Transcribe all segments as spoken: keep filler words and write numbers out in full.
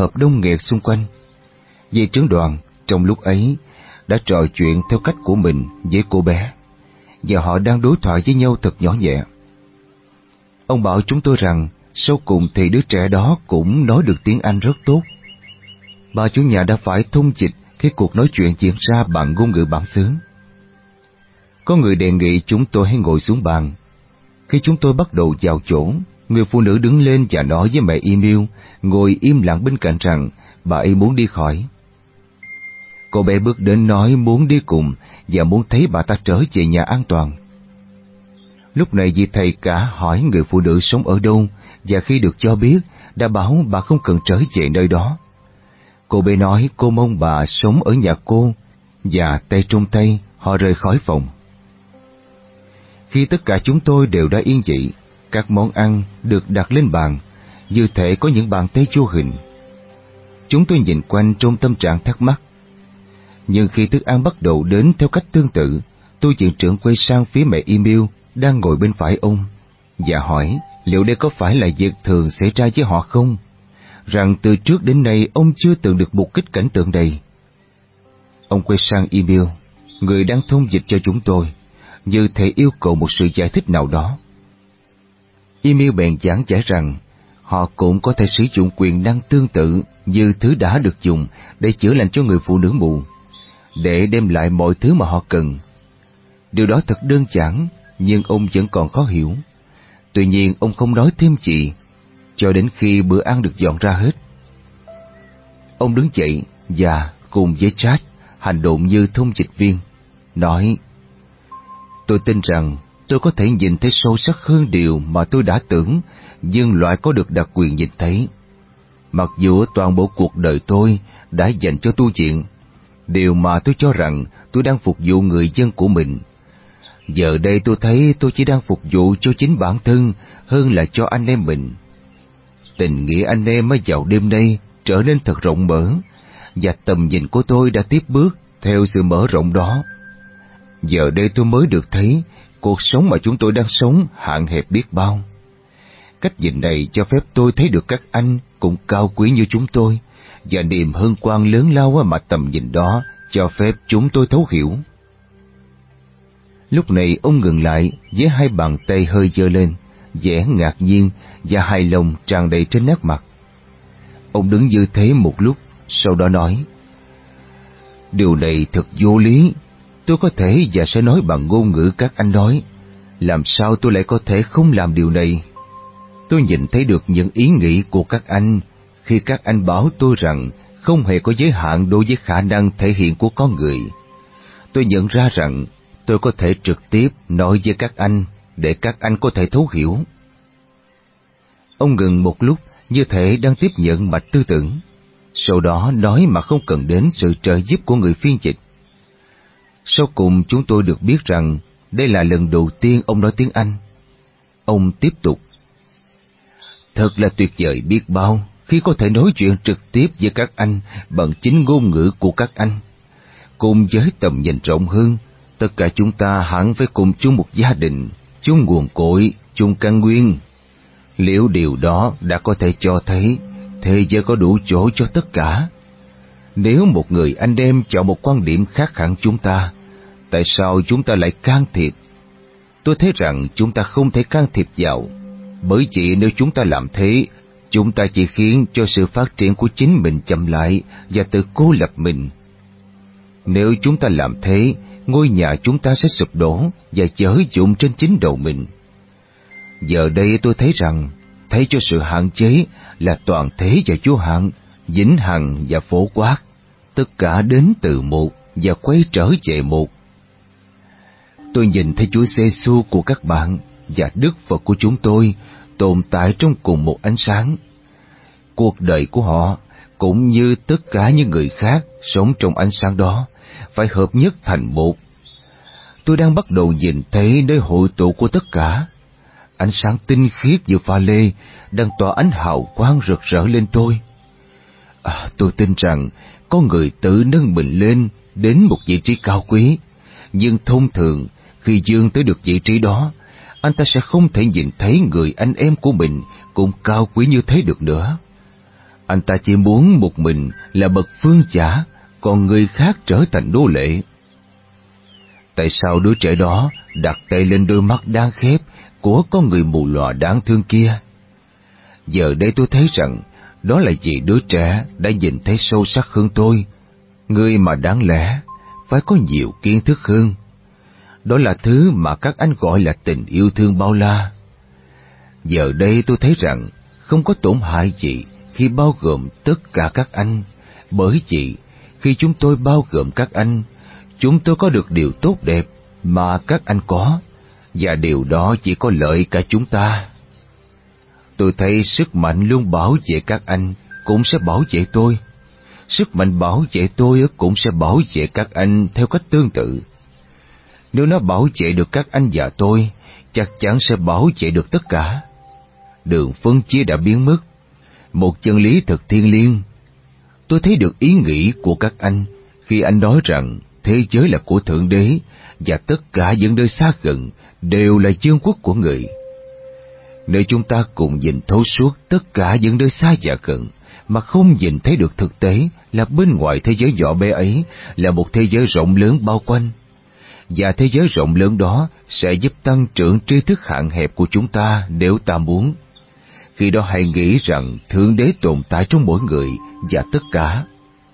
họp đông nghẹt xung quanh. Dây trưởng đoàn trong lúc ấy đã trò chuyện theo cách của mình với cô bé, và họ đang đối thoại với nhau thật nhỏ nhẹ. Ông bảo chúng tôi rằng sau cùng thì đứa trẻ đó cũng nói được tiếng Anh rất tốt. Bà chủ nhà đã phải thông dịch khi cuộc nói chuyện diễn ra bằng ngôn ngữ bản xứ. Có người đề nghị chúng tôi hãy ngồi xuống bàn. Khi chúng tôi bắt đầu vào chỗ, người phụ nữ đứng lên và nói với mẹ Emil ngồi im lặng bên cạnh rằng bà ấy muốn đi khỏi. Cô bé bước đến nói muốn đi cùng và muốn thấy bà ta trở về nhà an toàn. Lúc này vị thầy cả hỏi người phụ nữ sống ở đâu, và khi được cho biết đã bảo bà không cần trở về nơi đó. Cô bé nói cô mong bà sống ở nhà cô, và tay trong tay họ rời khỏi phòng. Khi tất cả chúng tôi đều đã yên vị, các món ăn được đặt lên bàn, như thể có những bàn tay vô hình. Chúng tôi nhìn quanh trong tâm trạng thắc mắc. Nhưng khi thức ăn bắt đầu đến theo cách tương tự, tôi viện trưởng quay sang phía mẹ Emil đang ngồi bên phải ông, và hỏi liệu đây có phải là việc thường xảy ra với họ không? Rằng từ trước đến nay ông chưa từng được mục kích cảnh tượng này. Ông quay sang Emil, người đang thông dịch cho chúng tôi, như thể yêu cầu một sự giải thích nào đó. Emil bèn giảng giải rằng họ cũng có thể sử dụng quyền năng tương tự như thứ đã được dùng để chữa lành cho người phụ nữ mù, để đem lại mọi thứ mà họ cần. Điều đó thật đơn giản, nhưng ông vẫn còn khó hiểu. Tuy nhiên ông không nói thêm gì, cho đến khi bữa ăn được dọn ra hết. Ông đứng dậy và cùng với Chad hành động như thông dịch viên, nói: tôi tin rằng tôi có thể nhìn thấy sâu sắc hơn điều mà tôi đã tưởng nhân loại có được đặc quyền nhìn thấy. Mặc dù toàn bộ cuộc đời tôi đã dành cho tu viện, điều mà tôi cho rằng tôi đang phục vụ người dân của mình, giờ đây tôi thấy tôi chỉ đang phục vụ cho chính bản thân hơn là cho anh em mình. Tình nghĩa anh em mới vào đêm nay trở nên thật rộng mở, và tầm nhìn của tôi đã tiếp bước theo sự mở rộng đó. Giờ đây tôi mới được thấy cuộc sống mà chúng tôi đang sống hạn hẹp biết bao. Cách nhìn này cho phép tôi thấy được các anh cũng cao quý như chúng tôi, và niềm hân hoan lớn lao mà tầm nhìn đó cho phép chúng tôi thấu hiểu. Lúc này ông ngừng lại với hai bàn tay hơi giơ lên, vẻ ngạc nhiên và hài lòng tràn đầy trên nét mặt. Ông đứng như thế một lúc, sau đó nói: điều này thật vô lý. Tôi có thể và sẽ nói bằng ngôn ngữ các anh nói. Làm sao tôi lại có thể không làm điều này? Tôi nhìn thấy được những ý nghĩ của các anh khi các anh bảo tôi rằng không hề có giới hạn đối với khả năng thể hiện của con người. Tôi nhận ra rằng tôi có thể trực tiếp nói với các anh để các anh có thể thấu hiểu. Ông ngừng một lúc như thể đang tiếp nhận mạch tư tưởng, sau đó nói mà không cần đến sự trợ giúp của người phiên dịch. Sau cùng chúng tôi được biết rằng đây là lần đầu tiên ông nói tiếng Anh. Ông tiếp tục: thật là tuyệt vời biết bao khi có thể nói chuyện trực tiếp với các anh bằng chính ngôn ngữ của các anh. Cùng với tầm nhìn rộng hơn, tất cả chúng ta hẳn phải cùng chung một gia đình, chung nguồn cội, chung căn nguyên. Liệu điều đó đã có thể cho thấy thế giới có đủ chỗ cho tất cả? Nếu một người anh em chọn một quan điểm khác hẳn chúng ta, tại sao chúng ta lại can thiệp? Tôi thấy rằng chúng ta không thể can thiệp vào, bởi vì nếu chúng ta làm thế, chúng ta chỉ khiến cho sự phát triển của chính mình chậm lại và tự cô lập mình. Nếu chúng ta làm thế, ngôi nhà chúng ta sẽ sụp đổ và dở dụng trên chính đầu mình. Giờ đây tôi thấy rằng, thấy cho sự hạn chế là toàn thế và vô hạn, vĩnh hằng và phổ quát, tất cả đến từ một và quay trở về một. Tôi nhìn thấy Chúa Giêsu của các bạn và Đức Phật của chúng tôi tồn tại trong cùng một ánh sáng. Cuộc đời của họ, cũng như tất cả những người khác sống trong ánh sáng đó, phải hợp nhất thành một. Tôi đang bắt đầu nhìn thấy nơi hội tụ của tất cả. Ánh sáng tinh khiết như pha lê đang tỏa ánh hào quang rực rỡ lên tôi. À, tôi tin rằng có người tự nâng mình lên đến một vị trí cao quý, nhưng thông thường khi dương tới được vị trí đó, anh ta sẽ không thể nhìn thấy người anh em của mình cũng cao quý như thế được nữa. Anh ta chỉ muốn một mình là bậc phương trả, còn người khác trở thành nô lệ. Tại sao đứa trẻ đó đặt tay lên đôi mắt đang khép của con người mù lòa đáng thương kia? Giờ đây tôi thấy rằng đó là vì đứa trẻ đã nhìn thấy sâu sắc hơn tôi, người mà đáng lẽ phải có nhiều kiến thức hơn. Đó là thứ mà các anh gọi là tình yêu thương bao la. Giờ đây tôi thấy rằng không có tổn hại gì khi bao gồm tất cả các anh, bởi vì khi chúng tôi bao gồm các anh, chúng tôi có được điều tốt đẹp mà các anh có, và điều đó chỉ có lợi cả chúng ta. Tôi thấy sức mạnh luôn bảo vệ các anh cũng sẽ bảo vệ tôi. Sức mạnh bảo vệ tôi cũng sẽ bảo vệ các anh theo cách tương tự. Nếu nó bảo vệ được các anh và tôi, chắc chắn sẽ bảo vệ được tất cả. Đường phân chia đã biến mất, một chân lý thật thiêng liêng. Tôi thấy được ý nghĩ của các anh khi anh nói rằng thế giới là của Thượng Đế và tất cả những nơi xa gần đều là vương quốc của Người. Nếu chúng ta cùng nhìn thấu suốt tất cả những nơi xa và gần mà không nhìn thấy được thực tế là bên ngoài thế giới nhỏ bé ấy là một thế giới rộng lớn bao quanh, và thế giới rộng lớn đó sẽ giúp tăng trưởng tri thức hạn hẹp của chúng ta nếu ta muốn. Khi đó hãy nghĩ rằng Thượng Đế tồn tại trong mỗi người và tất cả.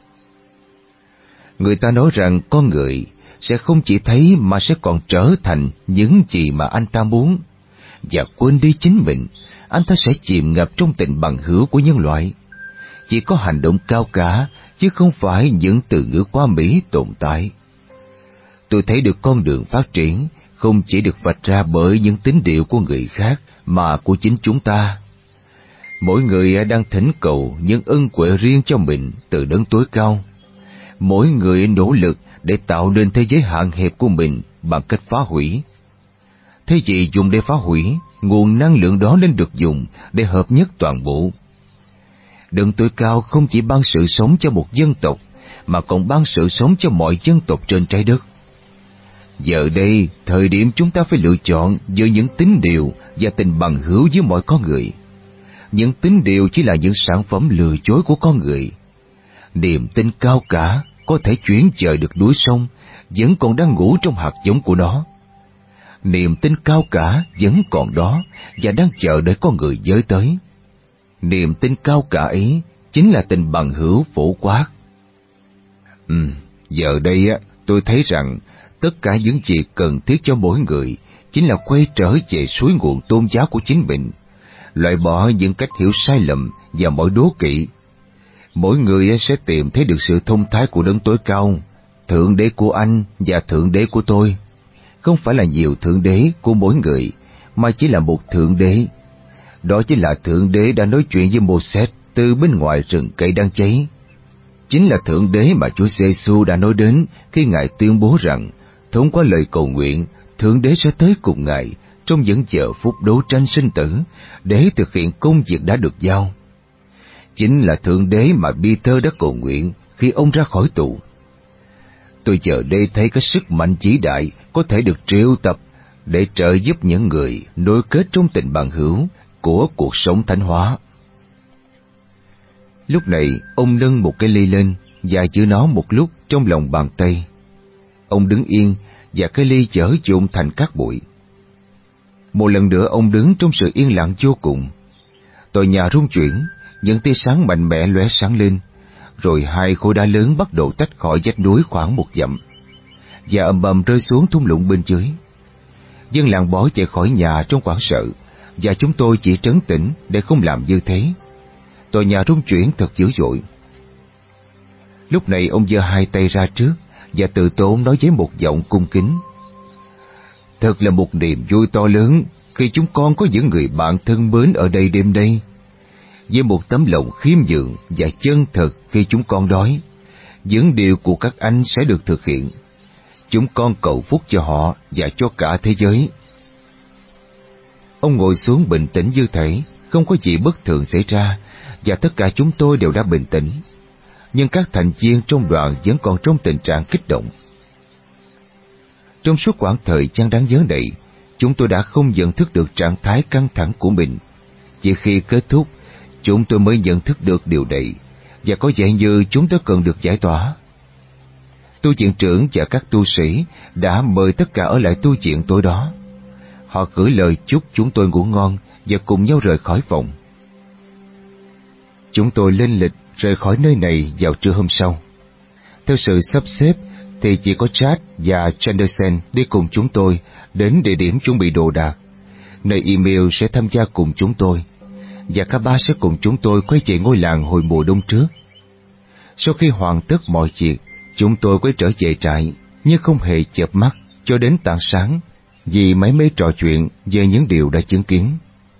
Người ta nói rằng con người sẽ không chỉ thấy mà sẽ còn trở thành những gì mà anh ta muốn, và quên đi chính mình, anh ta sẽ chìm ngập trong tình bằng hữu của nhân loại. Chỉ có hành động cao cả, chứ không phải những từ ngữ quá mỹ tồn tại. Tôi thấy được con đường phát triển không chỉ được vạch ra bởi những tín điệu của người khác mà của chính chúng ta. Mỗi người đang thỉnh cầu những ân huệ riêng cho mình từ đấng tối cao. Mỗi người nỗ lực để tạo nên thế giới hạn hẹp của mình bằng cách phá hủy. Thế gì dùng để phá hủy, nguồn năng lượng đó nên được dùng để hợp nhất toàn bộ. Đấng tối cao không chỉ ban sự sống cho một dân tộc, mà còn ban sự sống cho mọi dân tộc trên trái đất. Giờ đây, thời điểm chúng ta phải lựa chọn giữa những tín điều và tình bằng hữu với mọi con người. Những tín điều chỉ là những sản phẩm lừa dối của con người. Niềm tin cao cả có thể chuyển dời được núi sông, vẫn còn đang ngủ trong hạt giống của nó. Niềm tin cao cả vẫn còn đó và đang chờ đợi con người giới tới. Niềm tin cao cả ấy chính là tình bằng hữu phổ quát. Ừ, giờ đây á, tôi thấy rằng tất cả những gì cần thiết cho mỗi người chính là quay trở về suối nguồn tôn giáo của chính mình, loại bỏ những cách hiểu sai lầm và mọi đố kỵ. Mỗi người sẽ tìm thấy được sự thông thái của đấng tối cao, Thượng Đế của anh và Thượng Đế của tôi. Không phải là nhiều Thượng Đế của mỗi người, mà chỉ là một Thượng Đế. Đó chính là Thượng Đế đã nói chuyện với Mô-sét từ bên ngoài rừng cây đang cháy. Chính là Thượng Đế mà Chúa Giê-xu đã nói đến khi Ngài tuyên bố rằng, thông qua lời cầu nguyện, Thượng Đế sẽ tới cùng Ngài trong những giờ phút đấu tranh sinh tử để thực hiện công việc đã được giao. Chính là Thượng Đế mà Peter đã cầu nguyện khi ông ra khỏi tù. Tôi giờ đây thấy cái sức mạnh vĩ đại có thể được triệu tập để trợ giúp những người nối kết trong tình bằng hữu của cuộc sống thánh hóa. Lúc này, ông nâng một cái ly lên và giữ nó một lúc trong lòng bàn tay. Ông đứng yên và cái ly chở trộn thành cát bụi. Một lần nữa ông đứng trong sự yên lặng vô cùng. Tòa nhà rung chuyển, những tia sáng mạnh mẽ lóe sáng lên, rồi hai khối đá lớn bắt đầu tách khỏi vách núi khoảng một dặm, và ầm ầm rơi xuống thung lũng bên dưới. Dân làng bỏ chạy khỏi nhà trong hoảng sợ, và chúng tôi chỉ trấn tĩnh để không làm như thế. Tòa nhà rung chuyển thật dữ dội. Lúc này ông giơ hai tay ra trước và từ tốn nói với một giọng cung kính: Thật là một niềm vui to lớn khi chúng con có những người bạn thân mến ở đây đêm nay. Với một tấm lòng khiêm nhường và chân thật khi chúng con đói, những điều của các anh sẽ được thực hiện. Chúng con cầu phúc cho họ và cho cả thế giới. Ông ngồi xuống bình tĩnh như thể không có gì bất thường xảy ra, và tất cả chúng tôi đều đã bình tĩnh. Nhưng các thành viên trong đoàn vẫn còn trong tình trạng kích động. Trong suốt khoảng thời gian đáng nhớ này, chúng tôi đã không nhận thức được trạng thái căng thẳng của mình. Chỉ khi kết thúc, Chúng tôi mới nhận thức được điều này, và có vẻ như chúng tôi cần được giải tỏa. Tu viện trưởng và các tu sĩ đã mời tất cả ở lại tu viện tối đó. Họ gửi lời chúc chúng tôi ngủ ngon và cùng nhau rời khỏi phòng. Chúng tôi lên lịch rời khỏi nơi này vào trưa hôm sau. Theo sự sắp xếp thì chỉ có Chad và Chanderson đi cùng chúng tôi đến địa điểm chuẩn bị đồ đạc, nơi Emil sẽ tham gia cùng chúng tôi, và cả ba sẽ cùng chúng tôi quay về ngôi làng hồi mùa đông trước. Sau khi hoàn tất mọi việc, chúng tôi quay trở về trại, nhưng không hề chợp mắt cho đến tảng sáng, vì mải mê trò chuyện về những điều đã chứng kiến.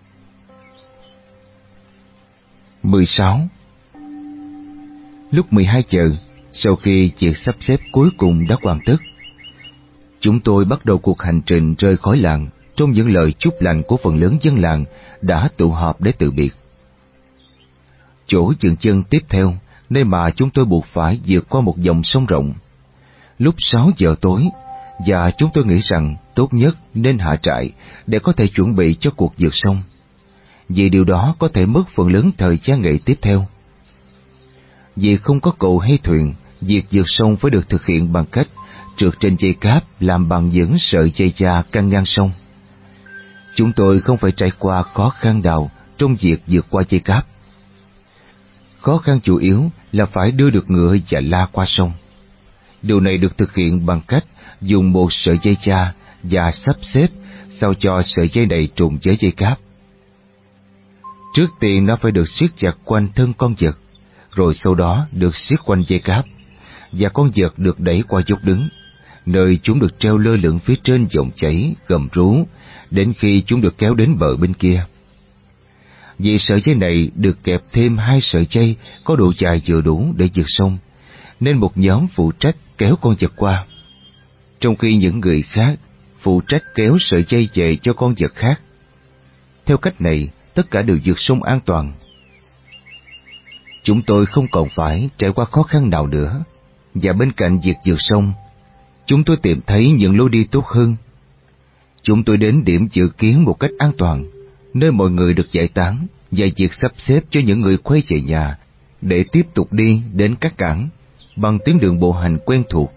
mười sáu. Lúc mười hai giờ, sau khi việc sắp xếp cuối cùng đã hoàn tất, chúng tôi bắt đầu cuộc hành trình rời khỏi làng trong những lời chúc lành của phần lớn dân làng đã tụ họp để từ biệt. Chỗ dừng chân tiếp theo, nơi mà chúng tôi buộc phải vượt qua một dòng sông rộng. Lúc sáu giờ tối, và chúng tôi nghĩ rằng tốt nhất nên hạ trại để có thể chuẩn bị cho cuộc vượt sông, vì điều đó có thể mất phần lớn thời gian ngày tiếp theo. Vì không có cầu hay thuyền, việc vượt sông phải được thực hiện bằng cách trượt trên dây cáp làm bằng những sợi dây da căng ngang sông. Chúng tôi không phải trải qua khó khăn nào trong việc vượt qua dây cáp. Khó khăn chủ yếu là phải đưa được ngựa và la qua sông. Điều này được thực hiện bằng cách dùng một sợi dây da và sắp xếp sao cho sợi dây này trùng với dây cáp. Trước tiên nó phải được siết chặt quanh thân con vật, rồi sau đó được siết quanh dây cáp, và con vật được đẩy qua dốc đứng, nơi chúng được treo lơ lửng phía trên dòng chảy gầm rú đến khi chúng được kéo đến bờ bên kia. Vì sợi dây này được kẹp thêm hai sợi dây có độ dài vừa đủ để vượt sông, nên một nhóm phụ trách kéo con vật qua, trong khi những người khác phụ trách kéo sợi dây về cho con vật khác. Theo cách này, tất cả đều vượt sông an toàn. Chúng tôi không còn phải trải qua khó khăn nào nữa, và bên cạnh việc vượt sông, chúng tôi tìm thấy những lối đi tốt hơn. Chúng tôi đến điểm dự kiến một cách an toàn, nơi mọi người được giải tán, và việc sắp xếp cho những người quay về nhà để tiếp tục đi đến các cảng bằng tuyến đường bộ hành quen thuộc.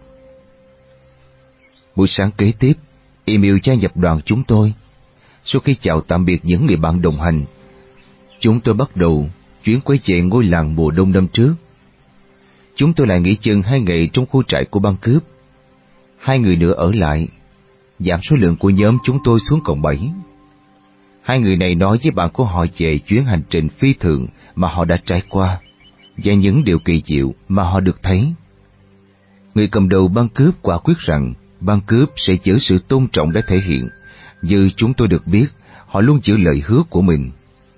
Buổi sáng kế tiếp, Emil gia nhập đoàn chúng tôi. Sau khi chào tạm biệt những người bạn đồng hành, chúng tôi bắt đầu chuyến quay về ngôi làng mùa đông năm trước. Chúng tôi lại nghỉ chân hai ngày trong khu trại của băng cướp. Hai người nữa ở lại, giảm số lượng của nhóm chúng tôi xuống còn bảy. Hai người này nói với bạn của họ về chuyến hành trình phi thường mà họ đã trải qua, và những điều kỳ diệu mà họ được thấy. Người cầm đầu băng cướp quả quyết rằng băng cướp sẽ giữ sự tôn trọng để thể hiện. Như chúng tôi được biết, họ luôn giữ lời hứa của mình.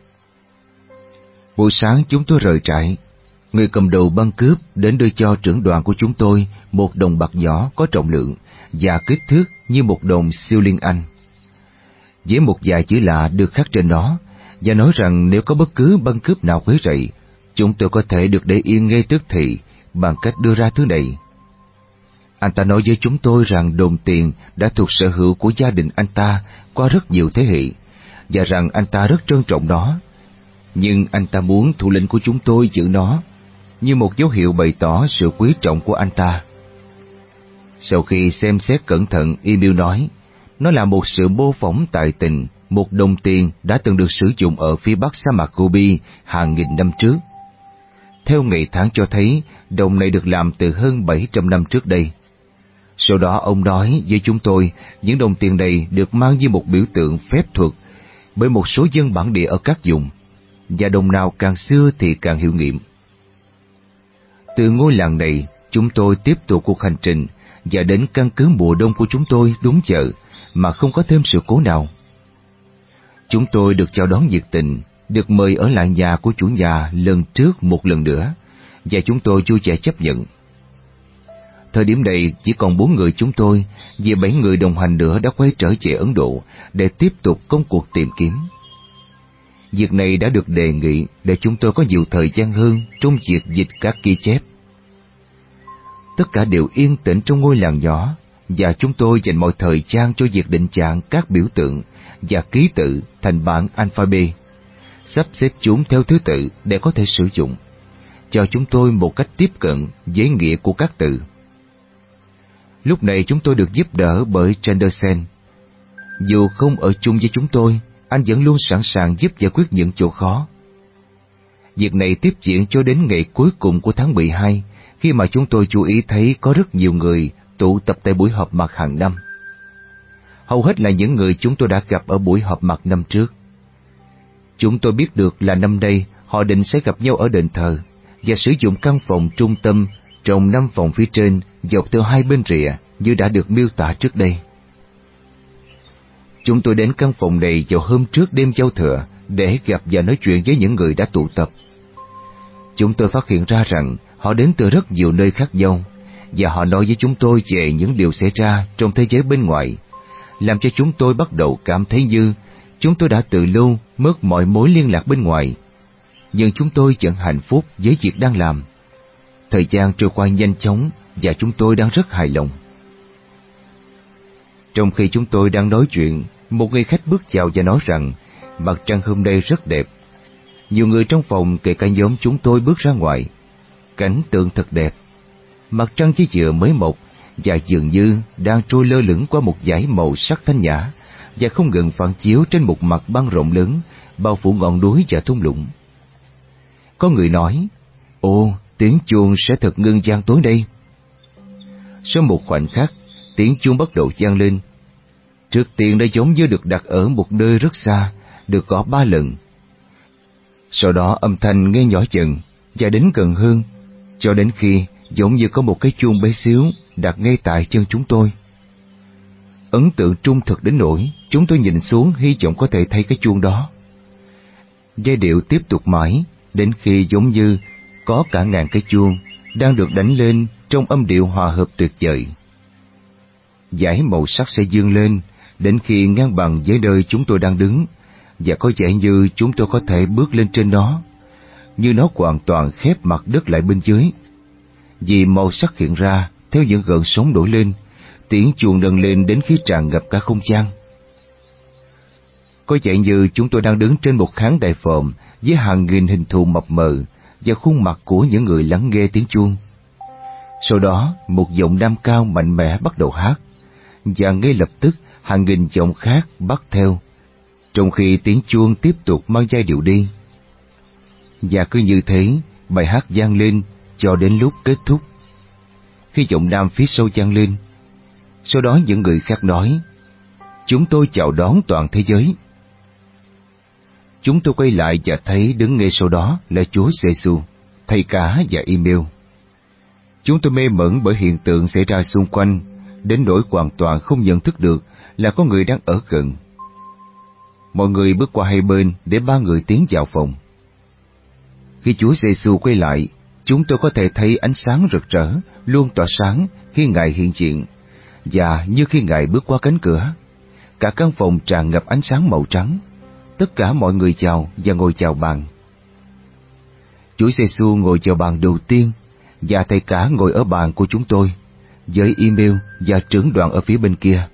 Buổi sáng chúng tôi rời trại. Người cầm đầu băng cướp đến đưa cho trưởng đoàn của chúng tôi một đồng bạc nhỏ có trọng lượng và kích thước như một đồng siêu liên Anh, với một vài chữ lạ được khắc trên nó, và nói rằng nếu có bất cứ băng cướp nào quấy rầy, chúng tôi có thể được để yên ngay tức thì bằng cách đưa ra thứ này. Anh ta nói với chúng tôi rằng đồng tiền đã thuộc sở hữu của gia đình anh ta qua rất nhiều thế hệ, và rằng anh ta rất trân trọng nó, nhưng anh ta muốn thủ lĩnh của chúng tôi giữ nó như một dấu hiệu bày tỏ sự quý trọng của anh ta. Sau khi xem xét cẩn thận, Emil nói, nó là một sự mô phỏng tài tình, một đồng tiền đã từng được sử dụng ở phía bắc sa mạc Gobi hàng nghìn năm trước. Theo ngày tháng cho thấy, đồng này được làm từ hơn bảy trăm năm trước đây. Sau đó ông nói với chúng tôi, những đồng tiền này được mang như một biểu tượng phép thuật bởi một số dân bản địa ở các vùng, và đồng nào càng xưa thì càng hiệu nghiệm. Từ ngôi làng này, chúng tôi tiếp tục cuộc hành trình và đến căn cứ mùa đông của chúng tôi đúng giờ mà không có thêm sự cố nào. Chúng tôi được chào đón nhiệt tình, được mời ở lại nhà của chủ nhà lần trước một lần nữa, và chúng tôi vui vẻ chấp nhận. Thời điểm này chỉ còn bốn người chúng tôi, vì bảy người đồng hành nữa đã quay trở về Ấn Độ để tiếp tục công cuộc tìm kiếm. Việc này đã được đề nghị để chúng tôi có nhiều thời gian hơn trong việc dịch các ghi chép. Tất cả đều yên tĩnh trong ngôi làng nhỏ, và chúng tôi dành mọi thời gian cho việc định dạng các biểu tượng và ký tự thành bản alphabet, sắp xếp chúng theo thứ tự để có thể sử dụng, cho chúng tôi một cách tiếp cận với nghĩa của các từ. Lúc này chúng tôi được giúp đỡ bởi Chanderson. Dù không ở chung với chúng tôi, anh vẫn luôn sẵn sàng giúp giải quyết những chỗ khó. Việc này tiếp diễn cho đến ngày cuối cùng của tháng mười hai, khi mà chúng tôi chú ý thấy có rất nhiều người tụ tập tại buổi họp mặt hàng năm. Hầu hết là những người chúng tôi đã gặp ở buổi họp mặt năm trước. Chúng tôi biết được là năm nay họ định sẽ gặp nhau ở đền thờ và sử dụng căn phòng trung tâm trong năm phòng phía trên dọc theo hai bên rìa như đã được miêu tả trước đây. Chúng tôi đến căn phòng này vào hôm trước đêm giao thừa để gặp và nói chuyện với những người đã tụ tập. Chúng tôi phát hiện ra rằng họ đến từ rất nhiều nơi khác nhau, và họ nói với chúng tôi về những điều xảy ra trong thế giới bên ngoài, làm cho chúng tôi bắt đầu cảm thấy như chúng tôi đã từ lâu mất mọi mối liên lạc bên ngoài. Nhưng chúng tôi vẫn hạnh phúc với việc đang làm. Thời gian trôi qua nhanh chóng và chúng tôi đang rất hài lòng. Trong khi chúng tôi đang nói chuyện, một người khách bước vào và nói rằng mặt trăng hôm nay rất đẹp. Nhiều người trong phòng kể cả nhóm chúng tôi bước ra ngoài. Cảnh tượng thật đẹp. Mặt trăng chỉ vừa mới mọc và dường như đang trôi lơ lửng qua một dải màu sắc thanh nhã và không ngừng phản chiếu trên một mặt băng rộng lớn bao phủ ngọn núi và thung lũng. Có người nói, ồ, tiếng chuông sẽ thật ngưng vang tối đây. Sau một khoảnh khắc, tiếng chuông bắt đầu vang lên. Trước tiên nó giống như được đặt ở một nơi rất xa, được gõ ba lần. Sau đó âm thanh nghe nhỏ dần và đến gần hơn, cho đến khi giống như có một cái chuông bé xíu đặt ngay tại chân chúng tôi. Ấn tượng trung thực đến nỗi chúng tôi nhìn xuống hy vọng có thể thấy cái chuông đó. Giai điệu tiếp tục mãi đến khi giống như có cả ngàn cái chuông đang được đánh lên trong âm điệu hòa hợp tuyệt vời. Dải màu sắc sẽ dương lên đến khi ngang bằng với nơi chúng tôi đang đứng, và có vẻ như chúng tôi có thể bước lên trên nó, như nó hoàn toàn khép mặt đất lại bên dưới. Vì màu sắc hiện ra theo những gợn sóng nổi lên, tiếng chuông nâng lên đến khi tràn ngập cả không gian. Có vẻ như chúng tôi đang đứng trên một khán đài phòm với hàng nghìn hình thù mập mờ và khuôn mặt của những người lắng nghe tiếng chuông. Sau đó, một giọng nam cao mạnh mẽ bắt đầu hát, và ngay lập tức hàng nghìn giọng khác bắt theo, trong khi tiếng chuông tiếp tục mang giai điệu đi. Và cứ như thế, bài hát vang lên cho đến lúc kết thúc. Khi giọng nam phía sau vang lên, sau đó những người khác nói, chúng tôi chào đón toàn thế giới. Chúng tôi quay lại và thấy đứng ngay sau đó là Chúa Giê-xu, thầy cả và email. Chúng tôi mê mẩn bởi hiện tượng xảy ra xung quanh, đến nỗi hoàn toàn không nhận thức được là có người đang ở gần. Mọi người bước qua hai bên để ba người tiến vào phòng. Khi Chúa Giê-xu quay lại, chúng tôi có thể thấy ánh sáng rực rỡ, luôn tỏa sáng khi Ngài hiện diện, và như khi Ngài bước qua cánh cửa, cả căn phòng tràn ngập ánh sáng màu trắng. Tất cả mọi người chào và ngồi chào bàn. Chúa Giê-xu ngồi vào bàn đầu tiên, và thầy cả ngồi ở bàn của chúng tôi, với email và trưởng đoàn ở phía bên kia.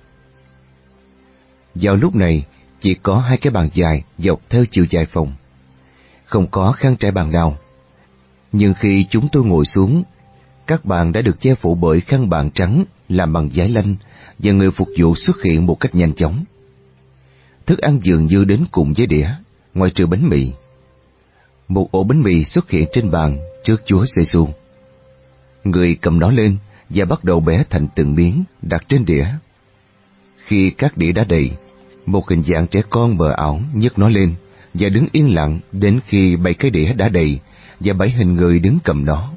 Vào lúc này, chỉ có hai cái bàn dài dọc theo chiều dài phòng. Không có khăn trải bàn nào. Nhưng khi chúng tôi ngồi xuống, các bàn đã được che phủ bởi khăn bàn trắng làm bằng vải lanh, và người phục vụ xuất hiện một cách nhanh chóng. Thức ăn dường như đến cùng với đĩa, ngoại trừ bánh mì. Một ổ bánh mì xuất hiện trên bàn trước Chúa Giê-xu. Người cầm nó lên và bắt đầu bẻ thành từng miếng đặt trên đĩa. Khi các đĩa đã đầy, một hình dạng trẻ con mờ ảo nhấc nó lên và đứng yên lặng đến khi bảy cái đĩa đã đầy và bảy hình người đứng cầm nó.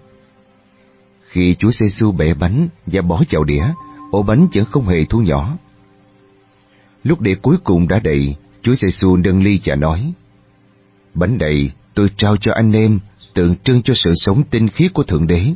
Khi Chúa Giê-xu bẻ bánh và bỏ vào đĩa, ổ bánh vẫn không hề thu nhỏ. Lúc đĩa cuối cùng đã đầy, Chúa Giê-xu nâng ly và nói, bánh này tôi trao cho anh em, tượng trưng cho sự sống tinh khiết của Thượng Đế.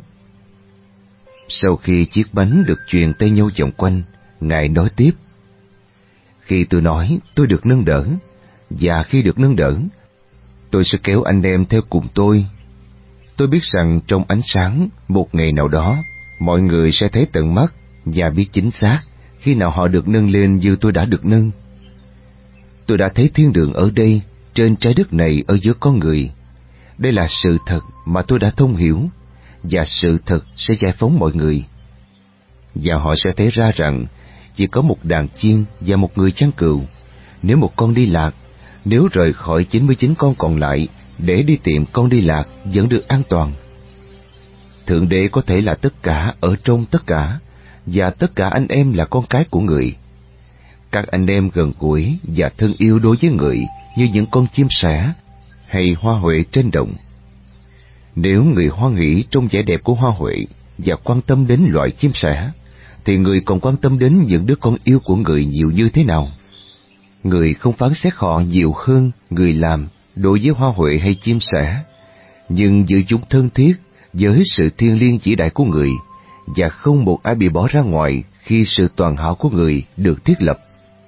Sau khi chiếc bánh được truyền tay nhau vòng quanh, Ngài nói tiếp, khi tôi nói tôi được nâng đỡ, và khi được nâng đỡ, tôi sẽ kéo anh em theo cùng tôi. Tôi biết rằng trong ánh sáng, một ngày nào đó, mọi người sẽ thấy tận mắt và biết chính xác khi nào họ được nâng lên như tôi đã được nâng. Tôi đã thấy thiên đường ở đây, trên trái đất này ở giữa con người. Đây là sự thật mà tôi đã thông hiểu, và sự thật sẽ giải phóng mọi người. Và họ sẽ thấy ra rằng chỉ có một đàn chiên và một người chăn cừu. Nếu một con đi lạc, nếu rời khỏi chín mươi chín con còn lại để đi tìm con đi lạc vẫn được an toàn. Thượng Đế có thể là tất cả ở trong tất cả, và tất cả anh em là con cái của người. Các anh em gần gũi và thân yêu đối với người như những con chim sẻ hay hoa huệ trên đồng. Nếu người hoan hỷ trong vẻ đẹp của hoa huệ và quan tâm đến loại chim sẻ, thì người còn quan tâm đến những đứa con yêu của người nhiều như thế nào. Người không phán xét họ nhiều hơn người làm đối với hoa huệ hay chim sẻ, nhưng giữ chúng thân thiết với sự thiêng liêng vĩ đại của người, và không một ai bị bỏ ra ngoài khi sự toàn hảo của người được thiết lập.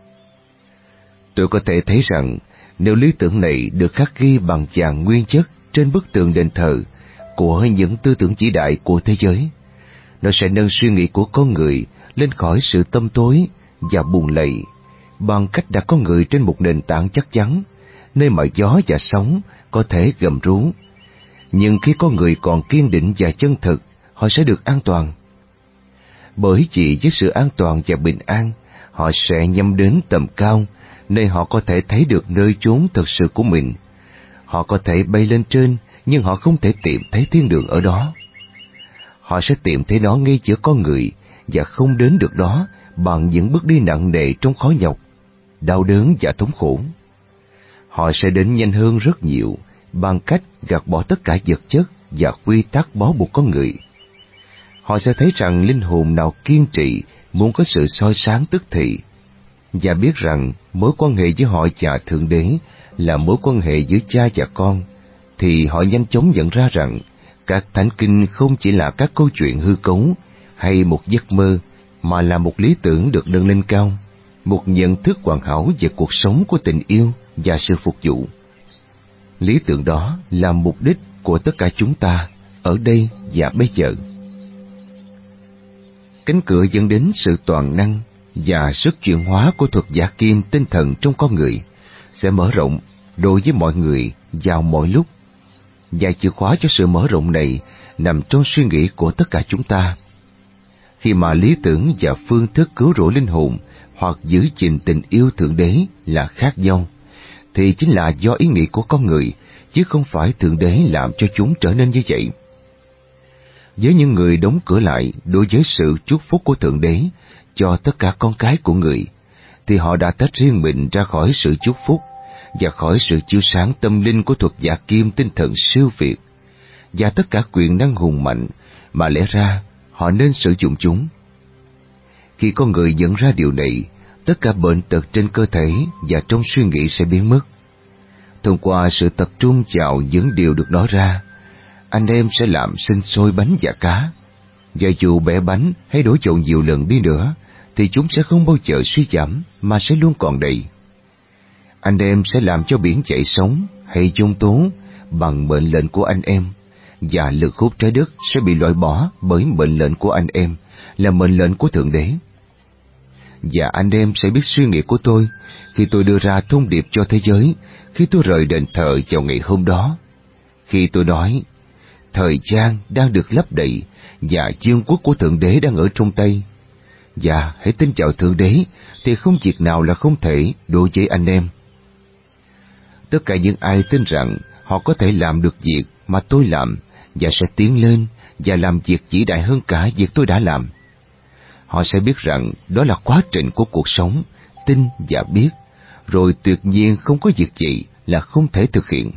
Tôi có thể thấy rằng nếu lý tưởng này được khắc ghi bằng vàng nguyên chất trên bức tường đền thờ của những tư tưởng vĩ đại của thế giới, nó sẽ nâng suy nghĩ của con người lên khỏi sự tăm tối và buồn lầy bằng cách đặt con người trên một nền tảng chắc chắn, nơi mà gió và sóng có thể gầm rú. Nhưng khi con người còn kiên định và chân thực, họ sẽ được an toàn. Bởi chỉ với sự an toàn và bình an, họ sẽ nhắm đến tầm cao, nơi họ có thể thấy được nơi chốn thực sự của mình. Họ có thể bay lên trên, nhưng họ không thể tìm thấy thiên đường ở đó. Họ sẽ tìm thấy nó ngay giữa con người, và không đến được đó bằng những bước đi nặng nề trong khó nhọc, đau đớn và thống khổ. Họ sẽ đến nhanh hơn rất nhiều bằng cách gạt bỏ tất cả vật chất và quy tắc bó buộc con người. Họ sẽ thấy rằng linh hồn nào kiên trì muốn có sự soi sáng tức thì, và biết rằng mối quan hệ với họ và Thượng Đế là mối quan hệ giữa cha và con, thì họ nhanh chóng nhận ra rằng các thánh kinh không chỉ là các câu chuyện hư cấu hay một giấc mơ, mà là một lý tưởng được nâng lên cao, một nhận thức hoàn hảo về cuộc sống của tình yêu và sự phục vụ. Lý tưởng đó là mục đích của tất cả chúng ta ở đây và bây giờ. Cánh cửa dẫn đến sự toàn năng và sức chuyển hóa của thuật giả kim tinh thần trong con người sẽ mở rộng đối với mọi người vào mọi lúc, và chìa khóa cho sự mở rộng này nằm trong suy nghĩ của tất cả chúng ta. Khi mà lý tưởng và phương thức cứu rỗi linh hồn hoặc giữ gìn tình yêu Thượng Đế là khác nhau, thì chính là do ý nghĩ của con người, chứ không phải Thượng Đế làm cho chúng trở nên như vậy. Với những người đóng cửa lại đối với sự chúc phúc của Thượng Đế cho tất cả con cái của người, thì họ đã tách riêng mình ra khỏi sự chúc phúc và khỏi sự chiếu sáng tâm linh của thuật giả kim tinh thần siêu việt và tất cả quyền năng hùng mạnh mà lẽ ra họ nên sử dụng chúng. Khi con người nhận ra điều này, tất cả bệnh tật trên cơ thể và trong suy nghĩ sẽ biến mất. Thông qua sự tập trung vào những điều được nói ra, anh em sẽ làm sinh sôi bánh và cá. Và dù bẻ bánh hay đổ dầu nhiều lần đi nữa, thì chúng sẽ không bao giờ suy giảm, mà sẽ luôn còn đầy. Anh em sẽ làm cho biển chảy sống hay giông tố bằng mệnh lệnh của anh em, và lực hút trái đất sẽ bị loại bỏ bởi mệnh lệnh của anh em, là mệnh lệnh của Thượng Đế. Và anh em sẽ biết suy nghĩ của tôi khi tôi đưa ra thông điệp cho thế giới, khi tôi rời đền thờ vào ngày hôm đó. Khi tôi nói, thời gian đang được lấp đầy và vương quốc của Thượng Đế đang ở trong tay. Và hãy tin vào Thượng Đế, thì không việc nào là không thể đối với anh em. Tất cả những ai tin rằng họ có thể làm được việc mà tôi làm, và sẽ tiến lên và làm việc vĩ đại hơn cả việc tôi đã làm. Họ sẽ biết rằng đó là quá trình của cuộc sống, tin và biết, rồi tuyệt nhiên không có việc gì là không thể thực hiện.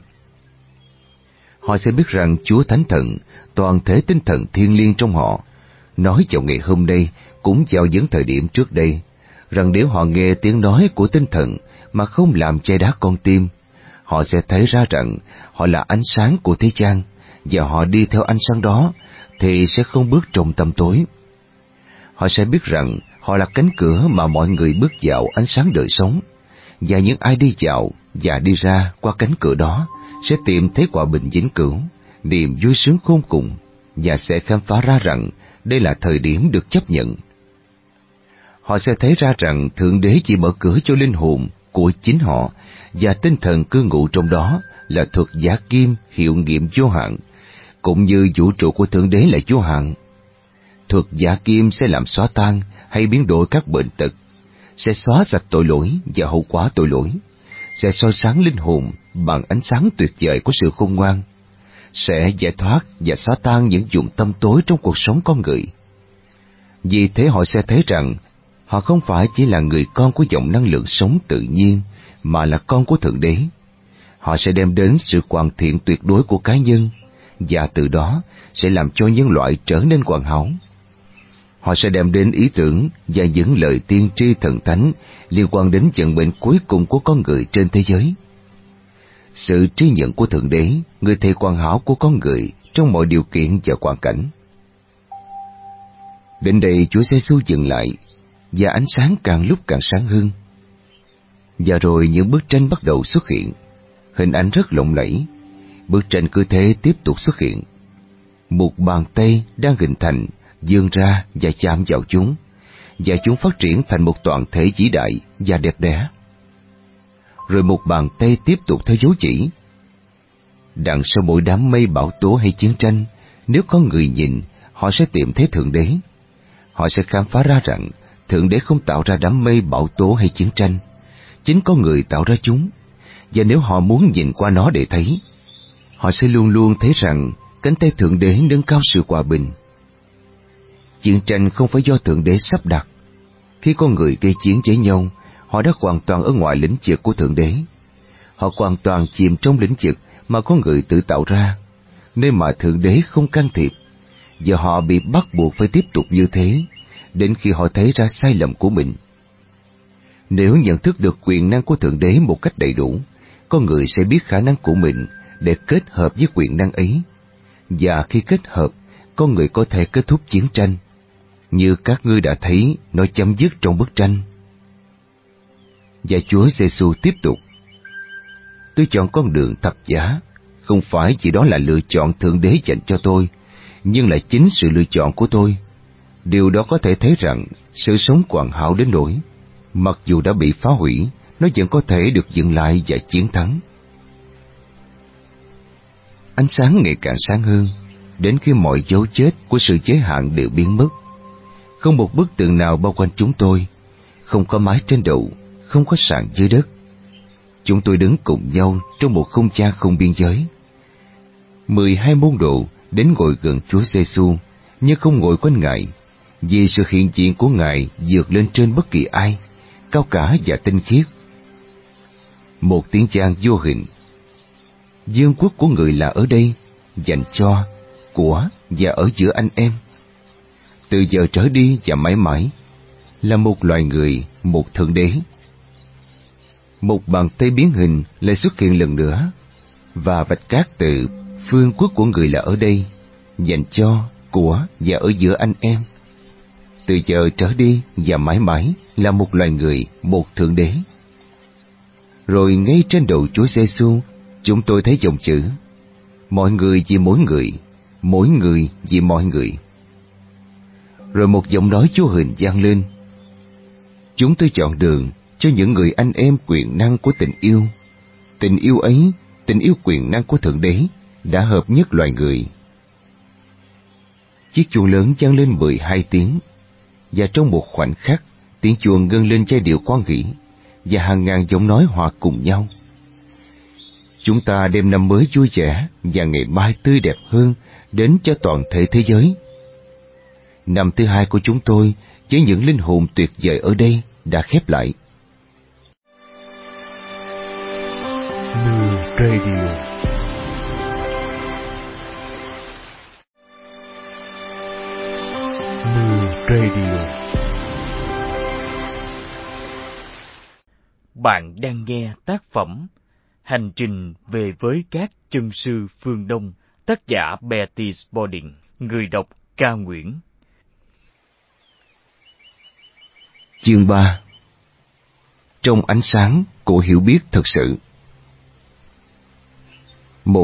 Họ sẽ biết rằng Chúa Thánh Thần, toàn thể tinh thần thiêng liêng trong họ, nói vào ngày hôm nay cũng vào những thời điểm trước đây, rằng nếu họ nghe tiếng nói của tinh thần mà không làm chai đá con tim, họ sẽ thấy ra rằng họ là ánh sáng của thế gian, và họ đi theo ánh sáng đó thì sẽ không bước trong tăm tối. Họ sẽ biết rằng họ là cánh cửa mà mọi người bước vào ánh sáng đời sống, và những ai đi vào và đi ra qua cánh cửa đó sẽ tìm thấy quả bình vĩnh cửu, niềm vui sướng khôn cùng, và sẽ khám phá ra rằng đây là thời điểm được chấp nhận. Họ sẽ thấy ra rằng Thượng Đế chỉ mở cửa cho linh hồn của chính họ, và tinh thần cư ngụ trong đó là thuật giả kim hiệu nghiệm vô hạn, cũng như vũ trụ của Thượng Đế là vô hạn. Thuật giả kim sẽ làm xóa tan hay biến đổi các bệnh tật, sẽ xóa sạch tội lỗi và hậu quả tội lỗi, sẽ soi sáng linh hồn bằng ánh sáng tuyệt vời của sự khôn ngoan, sẽ giải thoát và xóa tan những dụng tâm tối trong cuộc sống con người. Vì thế họ sẽ thấy rằng họ không phải chỉ là người con của dòng năng lượng sống tự nhiên, mà là con của Thượng Đế. Họ sẽ đem đến sự hoàn thiện tuyệt đối của cá nhân, và từ đó sẽ làm cho nhân loại trở nên hoàn hảo. Họ sẽ đem đến ý tưởng và những lời tiên tri thần thánh liên quan đến vận mệnh cuối cùng của con người trên thế giới. Sự trí nhận của Thượng Đế, người thầy hoàn hảo của con người trong mọi điều kiện và hoàn cảnh. Đến đây Chúa Giêsu dừng lại, và ánh sáng càng lúc càng sáng hơn. Và rồi những bức tranh bắt đầu xuất hiện, hình ảnh rất lộng lẫy. Bức tranh cứ thế tiếp tục xuất hiện. Một bàn tay đang hình thành, vươn ra và chạm vào chúng, và chúng phát triển thành một toàn thể vĩ đại và đẹp đẽ. Rồi một bàn tay tiếp tục theo dấu chỉ. Đằng sau mỗi đám mây bão tố hay chiến tranh, nếu có người nhìn, họ sẽ tìm thấy Thượng Đế. Họ sẽ khám phá ra rằng Thượng Đế không tạo ra đám mây bão tố hay chiến tranh, chính con người tạo ra chúng. Và nếu họ muốn nhìn qua nó để thấy, họ sẽ luôn luôn thấy rằng cánh tay Thượng Đế nâng cao sự hòa bình. Chiến tranh không phải do Thượng Đế sắp đặt. Khi con người gây chiến với nhau, họ đã hoàn toàn ở ngoài lĩnh vực của Thượng Đế. Họ hoàn toàn chìm trong lĩnh vực mà con người tự tạo ra, nơi mà Thượng Đế không can thiệp, và họ bị bắt buộc phải tiếp tục như thế, đến khi họ thấy ra sai lầm của mình. Nếu nhận thức được quyền năng của Thượng Đế một cách đầy đủ, con người sẽ biết khả năng của mình để kết hợp với quyền năng ấy, và khi kết hợp, con người có thể kết thúc chiến tranh, như các ngươi đã thấy nó chấm dứt trong bức tranh. Và Chúa Giêsu tiếp tục: Tôi chọn con đường thập giá, không phải chỉ đó là lựa chọn Thượng Đế dành cho tôi, nhưng là chính sự lựa chọn của tôi. Điều đó có thể thấy rằng sự sống hoàn hảo đến nỗi, mặc dù đã bị phá hủy, nó vẫn có thể được dựng lại và chiến thắng. Ánh sáng ngày càng sáng hơn, đến khi mọi dấu chết của sự giới hạn đều biến mất. Không một bức tượng nào bao quanh chúng tôi, không có mái trên đầu, không có sàn dưới đất. Chúng tôi đứng cùng nhau trong một không gian không biên giới. Mười hai môn đồ đến ngồi gần Chúa Giêsu, nhưng không ngồi quanh Ngài, vì sự hiện diện của Ngài vượt lên trên bất kỳ ai, cao cả và tinh khiết. Một tiếng chant vô hình: vương quốc của người là ở đây, dành cho, của và ở giữa anh em. Từ giờ trở đi và mãi mãi, là một loài người, một Thượng Đế. Một bàn tay biến hình lại xuất hiện lần nữa, và vạch cát từ vương quốc của người là ở đây, dành cho, của và ở giữa anh em. Từ giờ trở đi và mãi mãi, là một loài người, một Thượng Đế. Rồi ngay trên đầu Chúa Giêsu, chúng tôi thấy dòng chữ: mọi người vì mỗi người, mỗi người vì mọi người. Rồi một giọng nói vô hình vang lên: chúng tôi chọn đường cho những người anh em quyền năng của tình yêu. Tình yêu ấy, tình yêu quyền năng của Thượng Đế, đã hợp nhất loài người. Chiếc chuông lớn vang lên mười hai tiếng, và trong một khoảnh khắc, tiếng chuông ngân lên giai điệu hoan hỷ, và hàng ngàn giọng nói hòa cùng nhau. Chúng ta đem năm mới vui vẻ và ngày mai tươi đẹp hơn đến cho toàn thể thế giới. Năm thứ hai của chúng tôi với những linh hồn tuyệt vời ở đây đã khép lại. Mưa Radio. Mưa Radio. Bạn đang nghe tác phẩm Hành trình về với các chân sư phương Đông, tác giả Betty Spalding, người đọc Ca Nguyễn. Chương ba. Trong ánh sáng của hiểu biết thực sự. Một.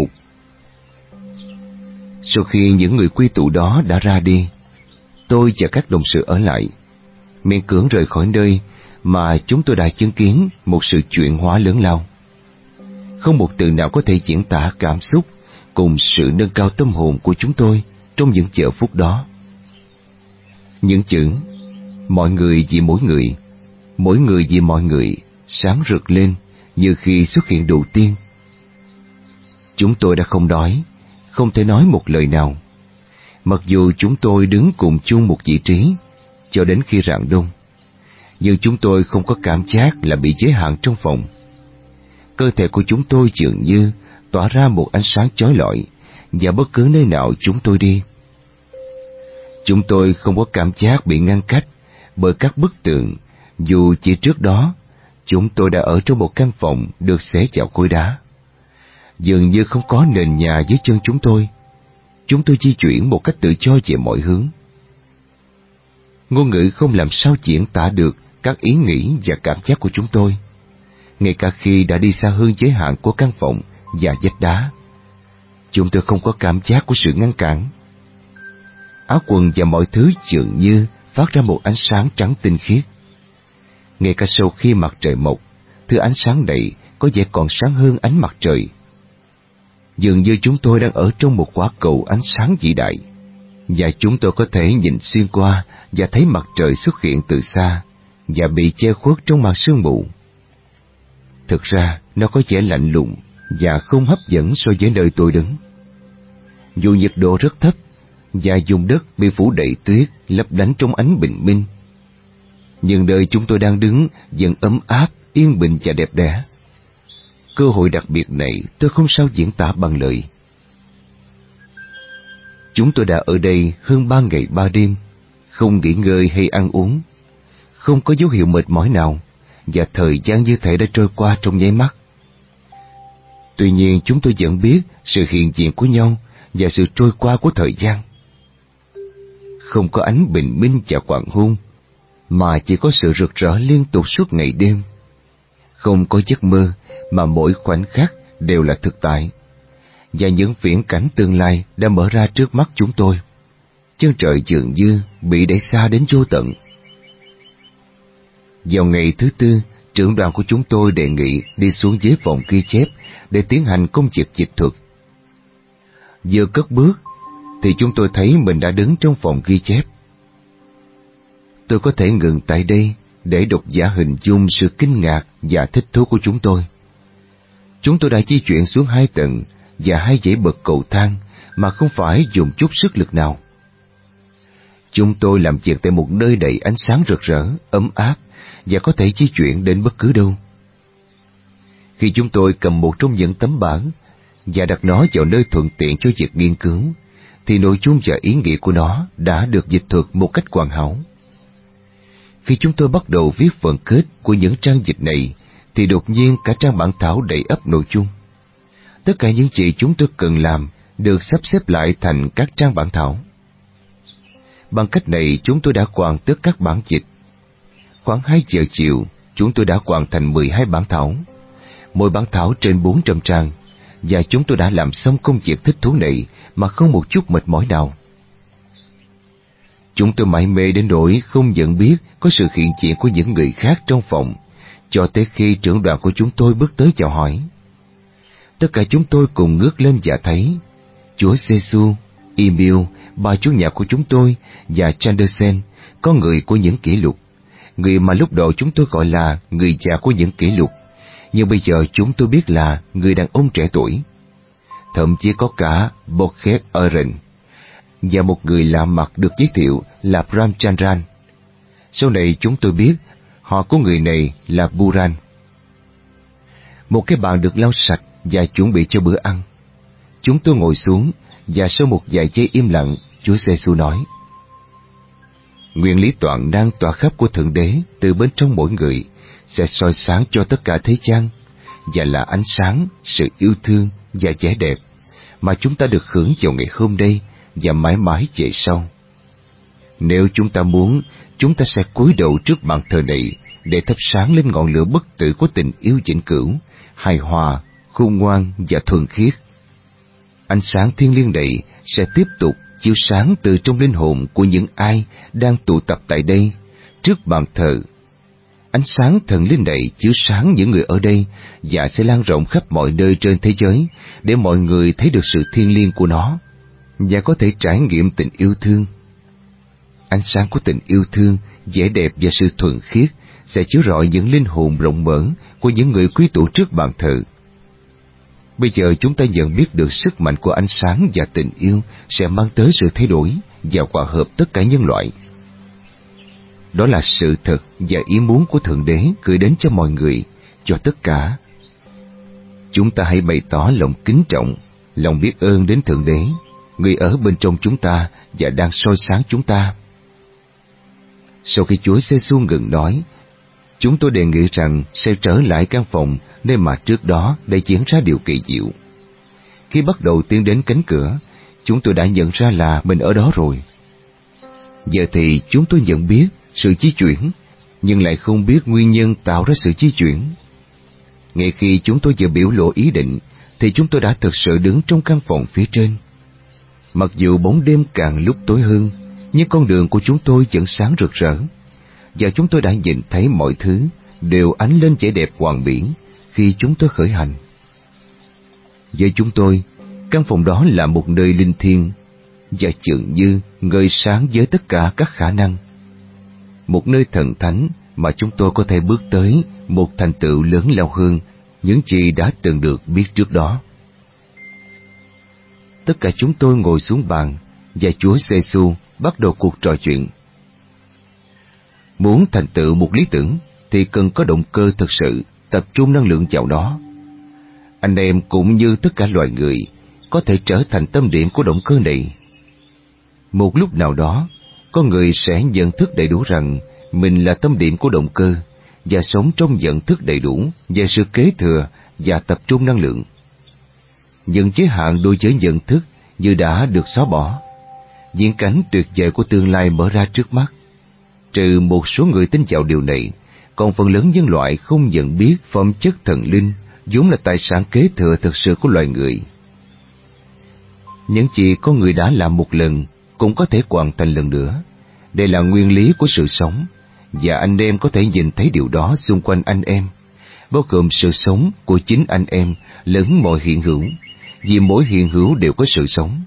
Sau khi những người quy tụ đó đã ra đi, tôi và các đồng sự ở lại, miễn cưỡng rời khỏi nơi mà chúng tôi đã chứng kiến một sự chuyển hóa lớn lao. Không một từ nào có thể diễn tả cảm xúc cùng sự nâng cao tâm hồn của chúng tôi trong những giờ phút đó. Những chữ mọi người vì mỗi người, mỗi người vì mọi người sáng rực lên như khi xuất hiện đầu tiên. Chúng tôi đã không nói, không thể nói một lời nào, mặc dù chúng tôi đứng cùng chung một vị trí cho đến khi rạng đông, nhưng chúng tôi không có cảm giác là bị giới hạn trong phòng. Cơ thể của chúng tôi dường như tỏa ra một ánh sáng chói lọi và bất cứ nơi nào chúng tôi đi. Chúng tôi không có cảm giác bị ngăn cách bởi các bức tượng, dù chỉ trước đó chúng tôi đã ở trong một căn phòng được xẻ chạo khối đá. Dường như không có nền nhà dưới chân chúng tôi. Chúng tôi di chuyển một cách tự do về mọi hướng. Ngôn ngữ không làm sao diễn tả được các ý nghĩ và cảm giác của chúng tôi. Ngay cả khi đã đi xa hơn giới hạn của căn phòng và vách đá, chúng tôi không có cảm giác của sự ngăn cản. Áo quần và mọi thứ dường như phát ra một ánh sáng trắng tinh khiết. Ngay cả sau khi mặt trời mọc, thứ ánh sáng này có vẻ còn sáng hơn ánh mặt trời. Dường như chúng tôi đang ở trong một quả cầu ánh sáng vĩ đại, và chúng tôi có thể nhìn xuyên qua và thấy mặt trời xuất hiện từ xa và bị che khuất trong màn sương mù. Thực ra, nó có vẻ lạnh lùng và không hấp dẫn so với nơi tôi đứng. Dù nhiệt độ rất thấp và vùng đất bị phủ đầy tuyết lấp lánh trong ánh bình minh, nhưng nơi chúng tôi đang đứng vẫn ấm áp, yên bình và đẹp đẽ. Cơ hội đặc biệt này tôi không sao diễn tả bằng lời. Chúng tôi đã ở đây hơn ba ngày ba đêm, không nghỉ ngơi hay ăn uống, không có dấu hiệu mệt mỏi nào, và thời gian như thể đã trôi qua trong nháy mắt. Tuy nhiên chúng tôi vẫn biết sự hiện diện của nhau và sự trôi qua của thời gian. Không có ánh bình minh và hoàng hôn, mà chỉ có sự rực rỡ liên tục suốt ngày đêm. Không có giấc mơ, mà mỗi khoảnh khắc đều là thực tại, và những viễn cảnh tương lai đã mở ra trước mắt chúng tôi. Chân trời dường như bị đẩy xa đến vô tận. Vào ngày thứ tư, trưởng đoàn của chúng tôi đề nghị đi xuống dưới phòng ghi chép để tiến hành công việc dịch thuật. Vừa cất bước, thì chúng tôi thấy mình đã đứng trong phòng ghi chép. Tôi có thể ngừng tại đây để độc giả hình dung sự kinh ngạc và thích thú của chúng tôi. Chúng tôi đã di chuyển xuống hai tầng và hai dãy bậc cầu thang mà không phải dùng chút sức lực nào. Chúng tôi làm việc tại một nơi đầy ánh sáng rực rỡ, ấm áp và có thể di chuyển đến bất cứ đâu. Khi chúng tôi cầm một trong những tấm bảng và đặt nó vào nơi thuận tiện cho việc nghiên cứu, thì nội dung và ý nghĩa của nó đã được dịch thuật một cách hoàn hảo. Khi chúng tôi bắt đầu viết phần kết của những trang dịch này, thì đột nhiên cả trang bản thảo đầy ắp nội dung. Tất cả những gì chúng tôi cần làm được sắp xếp lại thành các trang bản thảo. Bằng cách này chúng tôi đã hoàn tất các bản dịch. Khoảng hai giờ chiều, chúng tôi đã hoàn thành mười hai bản thảo, mỗi bản thảo trên bốn trăm trang, và chúng tôi đã làm xong công việc thích thú này mà không một chút mệt mỏi nào. Chúng tôi mải mê đến nỗi không nhận biết có sự hiện diện của những người khác trong phòng, cho tới khi trưởng đoàn của chúng tôi bước tới chào hỏi. Tất cả chúng tôi cùng ngước lên và thấy Chúa Giêsu, Emil, bà chủ nhà của chúng tôi và Chandersen, con người của những kỷ lục, người mà lúc đầu chúng tôi gọi là người già của những kỷ lục, nhưng bây giờ chúng tôi biết là người đàn ông trẻ tuổi. Thậm chí có cả Bokhet Eren, và một người lạ mặt được giới thiệu là Ramchandran. Sau này chúng tôi biết họ của người này là Buran. Một cái bàn được lau sạch và chuẩn bị cho bữa ăn. Chúng tôi ngồi xuống, và sau một vài giây im lặng, Chúa Giêsu nói: Nguyên lý toàn năng tỏa khắp của Thượng Đế từ bên trong mỗi người sẽ soi sáng cho tất cả thế gian, và là ánh sáng, sự yêu thương và vẻ đẹp mà chúng ta được hưởng vào ngày hôm nay và mãi mãi về sau. Nếu chúng ta muốn, chúng ta sẽ cúi đầu trước bàn thờ này để thắp sáng lên ngọn lửa bất tử của tình yêu vĩnh cửu, hài hòa, khôn ngoan và thuần khiết. Ánh sáng thiêng liêng này sẽ tiếp tục chiếu sáng từ trong linh hồn của những ai đang tụ tập tại đây trước bàn thờ, Ánh sáng thần linh này chiếu sáng những người ở đây và sẽ lan rộng khắp mọi nơi trên thế giới để mọi người thấy được sự thiêng liêng của nó và có thể trải nghiệm tình yêu thương. Ánh sáng của tình yêu thương, vẻ đẹp và sự thuần khiết sẽ chiếu rọi những linh hồn rộng mở của những người quy tụ trước bàn thờ. Bây giờ chúng ta nhận biết được sức mạnh của ánh sáng và tình yêu sẽ mang tới sự thay đổi và hòa hợp tất cả nhân loại. Đó là sự thật và ý muốn của Thượng Đế gửi đến cho mọi người, cho tất cả. Chúng ta hãy bày tỏ lòng kính trọng, lòng biết ơn đến Thượng Đế, người ở bên trong chúng ta và đang soi sáng chúng ta. Sau khi Chúa Giê-xu ngừng nói, chúng tôi đề nghị rằng sẽ trở lại căn phòng nơi mà trước đó đã diễn ra điều kỳ diệu. Khi bắt đầu tiến đến cánh cửa, chúng tôi đã nhận ra là mình ở đó rồi. Giờ thì chúng tôi nhận biết sự di chuyển, nhưng lại không biết nguyên nhân tạo ra sự di chuyển. Ngay khi chúng tôi vừa biểu lộ ý định, thì chúng tôi đã thực sự đứng trong căn phòng phía trên. Mặc dù bóng đêm càng lúc tối hơn, nhưng con đường của chúng tôi vẫn sáng rực rỡ, và chúng tôi đã nhìn thấy mọi thứ đều ánh lên vẻ đẹp hoàn mỹ khi chúng tôi khởi hành. Với chúng tôi, căn phòng đó là một nơi linh thiêng và dường như ngời sáng với tất cả các khả năng. Một nơi thần thánh mà chúng tôi có thể bước tới một thành tựu lớn lao hơn những gì đã từng được biết trước đó. Tất cả chúng tôi ngồi xuống bàn và Chúa Giê-xu bắt đầu cuộc trò chuyện. Muốn thành tựu một lý tưởng thì cần có động cơ thực sự, tập trung năng lượng vào đó. Anh em cũng như tất cả loài người có thể trở thành tâm điểm của động cơ này. Một lúc nào đó, con người sẽ nhận thức đầy đủ rằng mình là tâm điểm của động cơ và sống trong nhận thức đầy đủ về sự kế thừa và tập trung năng lượng. Những giới hạn đối với nhận thức như đã được xóa bỏ. Viễn cảnh tuyệt vời của tương lai mở ra trước mắt. Trừ một số người tin vào điều này, còn phần lớn nhân loại không nhận biết phẩm chất thần linh vốn là tài sản kế thừa thực sự của loài người. Những gì con người đã làm một lần cũng có thể hoàn thành lần nữa. Đây là nguyên lý của sự sống, và anh em có thể nhìn thấy điều đó xung quanh anh em, bao gồm sự sống của chính anh em lẫn mọi hiện hữu, vì mỗi hiện hữu đều có sự sống.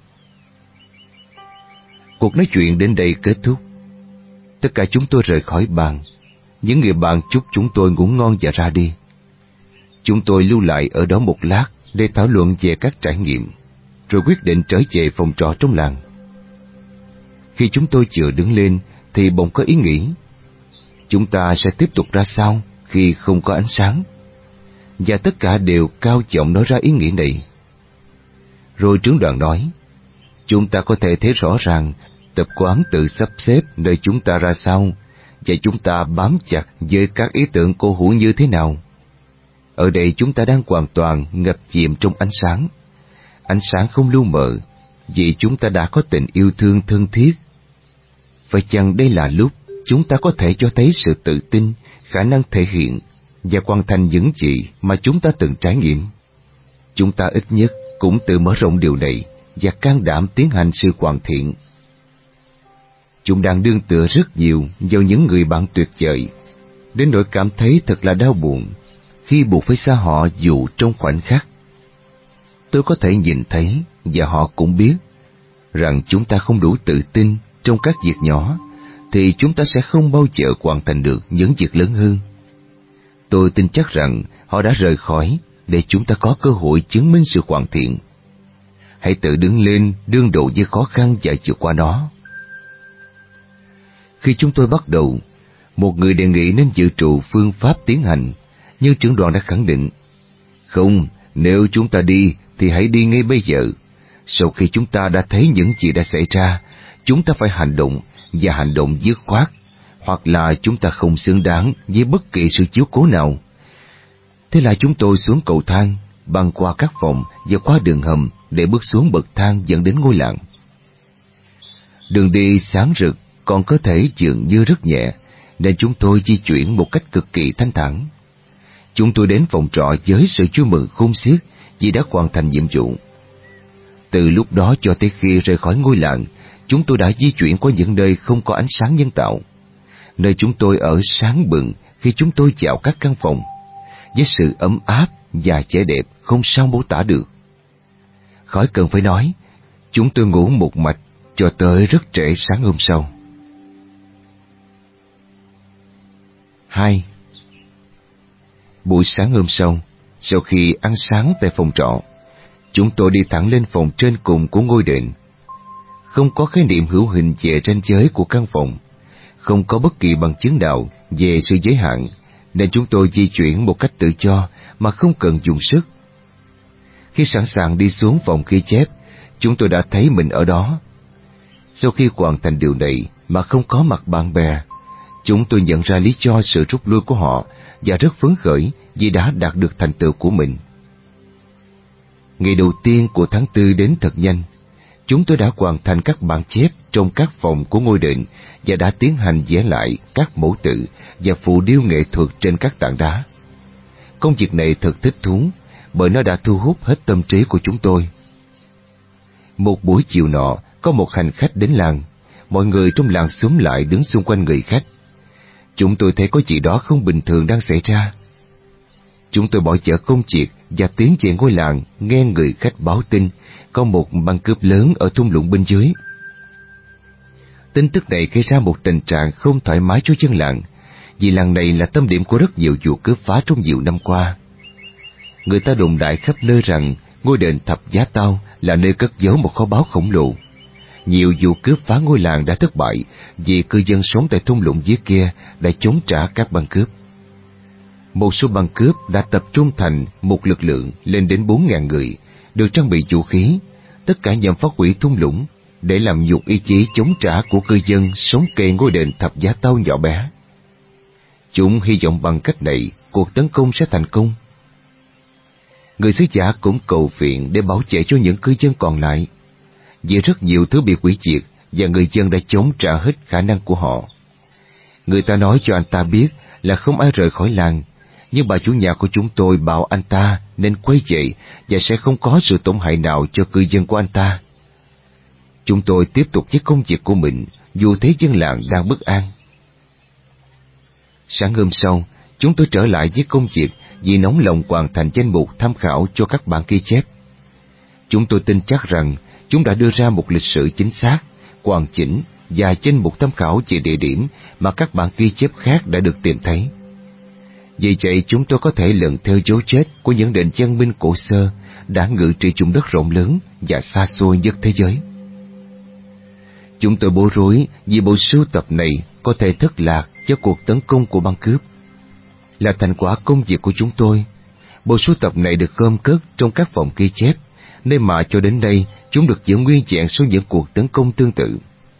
Cuộc nói chuyện đến đây kết thúc. Tất cả chúng tôi rời khỏi bàn. Những người bạn chúc chúng tôi ngủ ngon và ra đi. Chúng tôi lưu lại ở đó một lát để thảo luận về các trải nghiệm, rồi quyết định trở về phòng trọ trong làng. Khi chúng tôi vừa đứng lên thì bỗng có ý nghĩ, chúng ta sẽ tiếp tục ra sao khi không có ánh sáng? Và tất cả đều cao giọng nói ra ý nghĩ này. Rồi trưởng đoàn nói, chúng ta có thể thấy rõ ràng tập quán tự sắp xếp nơi chúng ta ra sao, và chúng ta bám chặt với các ý tưởng cố hữu như thế nào. Ở đây chúng ta đang hoàn toàn ngập chìm trong ánh sáng. Ánh sáng không lu mờ, vì chúng ta đã có tình yêu thương thân thiết. Phải chăng đây là lúc chúng ta có thể cho thấy sự tự tin, khả năng thể hiện và hoàn thành những gì mà chúng ta từng trải nghiệm? Chúng ta ít nhất cũng tự mở rộng điều này và can đảm tiến hành sự hoàn thiện. Chúng đang đương tựa rất nhiều vào những người bạn tuyệt vời, đến nỗi cảm thấy thật là đau buồn khi buộc phải xa họ dù trong khoảnh khắc. Tôi có thể nhìn thấy, và họ cũng biết, rằng chúng ta không đủ tự tin trong các việc nhỏ, thì chúng ta sẽ không bao giờ hoàn thành được những việc lớn hơn. Tôi tin chắc rằng họ đã rời khỏi để chúng ta có cơ hội chứng minh sự hoàn thiện. Hãy tự đứng lên đương đầu với khó khăn và vượt qua nó. Khi chúng tôi bắt đầu, một người đề nghị nên dự trù phương pháp tiến hành, nhưng trưởng đoàn đã khẳng định, không, nếu chúng ta đi thì hãy đi ngay bây giờ. Sau khi chúng ta đã thấy những gì đã xảy ra, chúng ta phải hành động, và hành động dứt khoát, hoặc là chúng ta không xứng đáng với bất kỳ sự chiếu cố nào. Thế là chúng tôi xuống cầu thang, băng qua các phòng và qua đường hầm để bước xuống bậc thang dẫn đến ngôi làng. Đường đi sáng rực, còn có thể dường như rất nhẹ, nên chúng tôi di chuyển một cách cực kỳ thanh thản. Chúng tôi đến phòng trọ với sự vui mừng khôn xiết vì đã hoàn thành nhiệm vụ. Từ lúc đó cho tới khi rời khỏi ngôi làng, chúng tôi đã di chuyển qua những nơi không có ánh sáng nhân tạo. Nơi chúng tôi ở sáng bừng khi chúng tôi vào các căn phòng, với sự ấm áp và vẻ đẹp không sao mô tả được. Khỏi cần phải nói, chúng tôi ngủ một mạch cho tới rất trễ sáng hôm sau. Hai. Buổi sáng hôm sau, sau khi ăn sáng tại phòng trọ, chúng tôi đi thẳng lên phòng trên cùng của ngôi đền. Không có khái niệm hữu hình về ranh giới của căn phòng, không có bất kỳ bằng chứng nào về sự giới hạn, nên chúng tôi di chuyển một cách tự do mà không cần dùng sức. Khi sẵn sàng đi xuống phòng ghi chép, chúng tôi đã thấy mình ở đó. Sau khi hoàn thành điều này mà không có mặt bạn bè, chúng tôi nhận ra lý do sự rút lui của họ và rất phấn khởi vì đã đạt được thành tựu của mình. Ngày đầu tiên của tháng tư đến thật nhanh. Chúng tôi đã hoàn thành các bản chép trong các phòng của ngôi đền và đã tiến hành vẽ lại các mẫu tự và phù điêu nghệ thuật trên các tảng đá. Công việc này thật thích thú bởi nó đã thu hút hết tâm trí của chúng tôi. Một buổi chiều nọ, có một hành khách đến làng. Mọi người trong làng xúm lại đứng xung quanh người khách. Chúng tôi thấy có gì đó không bình thường đang xảy ra. Chúng tôi bỏ dở công việc và tiến về ngôi làng, nghe người khách báo tin có một băng cướp lớn ở thung lũng bên dưới. Tin tức này gây ra một tình trạng không thoải mái cho dân làng, vì làng này là tâm điểm của rất nhiều vụ cướp phá trong nhiều năm qua. Người ta đồn đại khắp nơi rằng ngôi đền Thập Giá Tao là nơi cất giấu một kho báu khổng lồ. Nhiều vụ cướp phá ngôi làng đã thất bại vì cư dân sống tại thung lũng dưới kia đã chống trả các băng cướp. Một số băng cướp đã tập trung thành một lực lượng lên đến bốn nghìn người, được trang bị vũ khí, tất cả nhằm phá hủy thung lũng để làm nhục ý chí chống trả của cư dân sống kề ngôi đền Thập Giá Tao nhỏ bé. Chúng hy vọng bằng cách này cuộc tấn công sẽ thành công. Người sứ giả cũng cầu viện để bảo vệ cho những cư dân còn lại, vì rất nhiều thứ bị hủy diệt và người dân đã chống trả hết khả năng của họ. Người ta nói cho anh ta biết là không ai rời khỏi làng, nhưng bà chủ nhà của chúng tôi bảo anh ta nên quay về và sẽ không có sự tổn hại nào cho cư dân của anh ta. Chúng tôi tiếp tục với công việc của mình, dù thấy dân làng đang bất an. Sáng hôm sau, chúng tôi trở lại với công việc vì nóng lòng hoàn thành danh mục tham khảo cho các bản ghi chép. Chúng tôi tin chắc rằng chúng đã đưa ra một lịch sử chính xác, hoàn chỉnh và danh mục tham khảo về địa điểm mà các bản ghi chép khác đã được tìm thấy. Vì vậy chúng tôi có thể lần theo dấu vết của những nền văn minh cổ xưa đã ngự trị vùng đất rộng lớn và xa xôi nhất thế giới. Chúng tôi bối rối vì bộ sưu tập này có thể thất lạc cho cuộc tấn công của băng cướp. Là thành quả công việc của chúng tôi, bộ sưu tập này được gom cất trong các phòng ghi chép, nơi mà cho đến nay chúng được giữ nguyên vẹn sau những cuộc tấn công tương tự.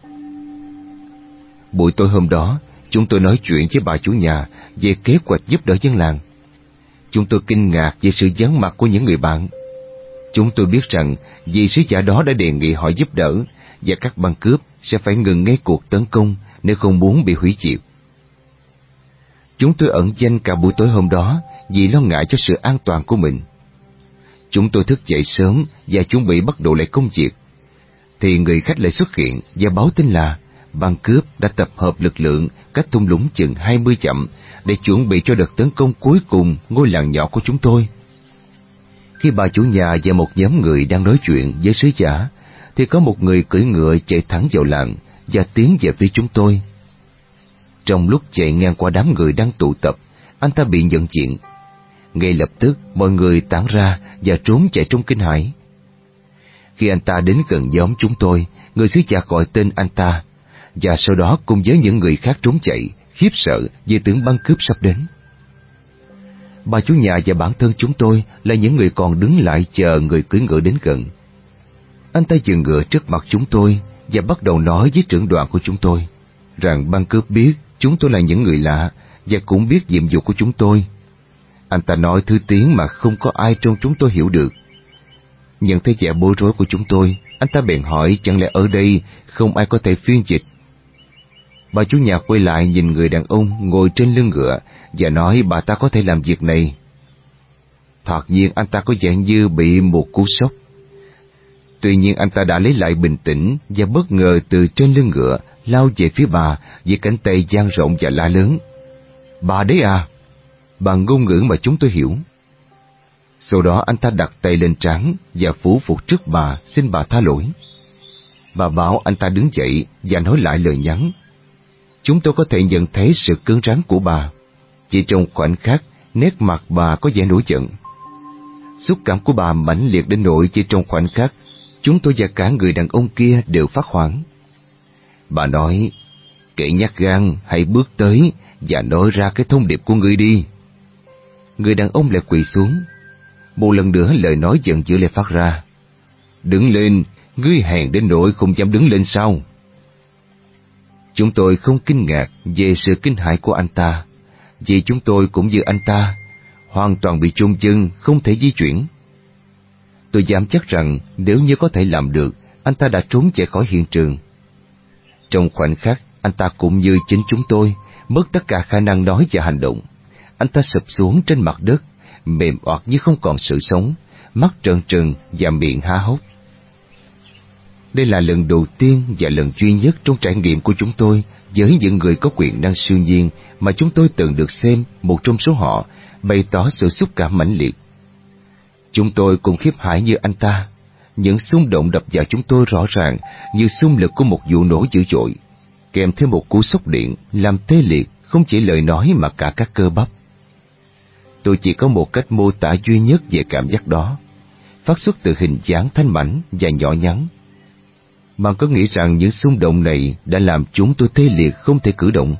Buổi tối hôm đó, chúng tôi nói chuyện với bà chủ nhà về kế hoạch giúp đỡ dân làng. Chúng tôi kinh ngạc về sự vắng mặt của những người bạn. Chúng tôi biết rằng vị sứ giả đó đã đề nghị họ giúp đỡ và các băng cướp sẽ phải ngừng ngay cuộc tấn công nếu không muốn bị hủy diệt. Chúng tôi ẩn danh cả buổi tối hôm đó vì lo ngại cho sự an toàn của mình. Chúng tôi thức dậy sớm và chuẩn bị bắt đầu lại công việc, thì người khách lại xuất hiện và báo tin là băng cướp đã tập hợp lực lượng cách thung lũng chừng hai mươi dặm để chuẩn bị cho đợt tấn công cuối cùng ngôi làng nhỏ của chúng tôi. Khi bà chủ nhà và một nhóm người đang nói chuyện với sứ giả, thì có một người cưỡi ngựa chạy thẳng vào làng và tiến về phía chúng tôi. Trong lúc chạy ngang qua đám người đang tụ tập, anh ta bị nhận diện. Ngay lập tức mọi người tản ra và trốn chạy trong kinh hãi. Khi anh ta đến gần nhóm chúng tôi, người sứ giả gọi tên anh ta, và sau đó cùng với những người khác trốn chạy, khiếp sợ vì tưởng băng cướp sắp đến. Bà chủ nhà và bản thân chúng tôi là những người còn đứng lại chờ người cưỡi ngựa đến gần. Anh ta dừng ngựa trước mặt chúng tôi và bắt đầu nói với trưởng đoàn của chúng tôi rằng băng cướp biết chúng tôi là những người lạ và cũng biết nhiệm vụ của chúng tôi. Anh ta nói thứ tiếng mà không có ai trong chúng tôi hiểu được. Nhận thấy vẻ bối rối của chúng tôi, anh ta bèn hỏi chẳng lẽ ở đây không ai có thể phiên dịch. Bà chủ nhà quay lại nhìn người đàn ông ngồi trên lưng ngựa và nói bà ta có thể làm việc này. Thoạt nhiên anh ta có vẻ như bị một cú sốc. Tuy nhiên anh ta đã lấy lại bình tĩnh và bất ngờ từ trên lưng ngựa lao về phía bà với cánh tay dang rộng và la lớn: Bà đấy à? Bằng ngôn ngữ mà chúng tôi hiểu. Sau đó anh ta đặt tay lên trán và phủ phục trước bà xin bà tha lỗi. Bà bảo anh ta đứng dậy và nói lại lời nhắn. Chúng tôi có thể nhận thấy sự cứng rắn của bà. Chỉ trong khoảnh khắc, nét mặt bà có vẻ nổi giận. Xúc cảm của bà mãnh liệt đến nỗi chỉ trong khoảnh khắc, chúng tôi và cả người đàn ông kia đều phát hoảng. Bà nói, kẻ nhát gan hãy bước tới và nói ra cái thông điệp của ngươi đi. Người đàn ông lại quỳ xuống. Một lần nữa lời nói giận dữ lại phát ra. Đứng lên, ngươi hèn đến nỗi không dám đứng lên sao? Chúng tôi không kinh ngạc về sự kinh hãi của anh ta, vì chúng tôi cũng như anh ta, hoàn toàn bị chôn chân, không thể di chuyển. Tôi dám chắc rằng nếu như có thể làm được, anh ta đã trốn chạy khỏi hiện trường. Trong khoảnh khắc, anh ta cũng như chính chúng tôi, mất tất cả khả năng nói và hành động. Anh ta sụp xuống trên mặt đất, mềm oặt như không còn sự sống, mắt trợn trừng và miệng há hốc. Đây là lần đầu tiên và lần duy nhất trong trải nghiệm của chúng tôi với những người có quyền năng siêu nhiên mà chúng tôi từng được xem một trong số họ bày tỏ sự xúc cảm mãnh liệt. Chúng tôi cũng khiếp hãi như anh ta. Những xung động đập vào chúng tôi rõ ràng như xung lực của một vụ nổ dữ dội, kèm theo một cú sốc điện làm tê liệt không chỉ lời nói mà cả các cơ bắp. Tôi chỉ có một cách mô tả duy nhất về cảm giác đó, phát xuất từ hình dáng thanh mảnh và nhỏ nhắn. Bạn có nghĩ rằng những xung động này đã làm chúng tôi tê liệt không thể cử động?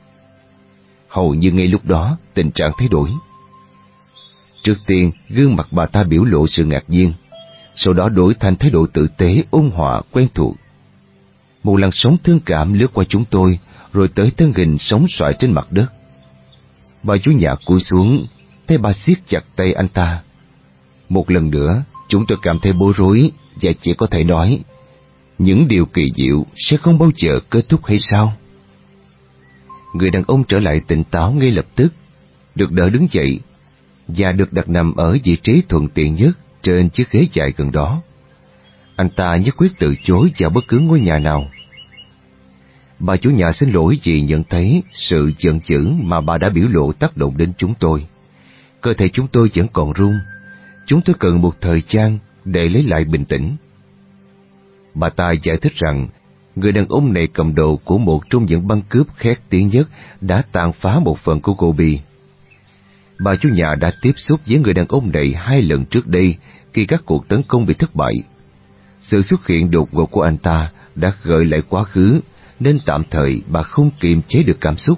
Hầu như ngay lúc đó, tình trạng thay đổi. Trước tiên, gương mặt bà ta biểu lộ sự ngạc nhiên, sau đó đổi thành thái độ tử tế, ôn hòa, quen thuộc. Một làn sóng thương cảm lướt qua chúng tôi, rồi tới thân hình sóng xoài trên mặt đất. Bà chủ nhà cúi xuống, thấy bà siết chặt tay anh ta. Một lần nữa, chúng tôi cảm thấy bối rối và chỉ có thể nói, những điều kỳ diệu sẽ không bao giờ kết thúc hay sao? Người đàn ông trở lại tỉnh táo ngay lập tức, được đỡ đứng dậy và được đặt nằm ở vị trí thuận tiện nhất trên chiếc ghế dài gần đó. Anh ta nhất quyết từ chối vào bất cứ ngôi nhà nào. Bà chủ nhà xin lỗi vì nhận thấy sự giận dữ mà bà đã biểu lộ tác động đến chúng tôi. Cơ thể chúng tôi vẫn còn run. Chúng tôi cần một thời gian để lấy lại bình tĩnh. Bà ta giải thích rằng người đàn ông này cầm đầu của một trong những băng cướp khét tiếng nhất đã tàn phá một phần của Gobi. Bà chủ nhà đã tiếp xúc với người đàn ông này hai lần trước đây khi các cuộc tấn công bị thất bại. Sự xuất hiện đột ngột của anh ta đã gợi lại quá khứ, nên tạm thời bà không kiềm chế được cảm xúc.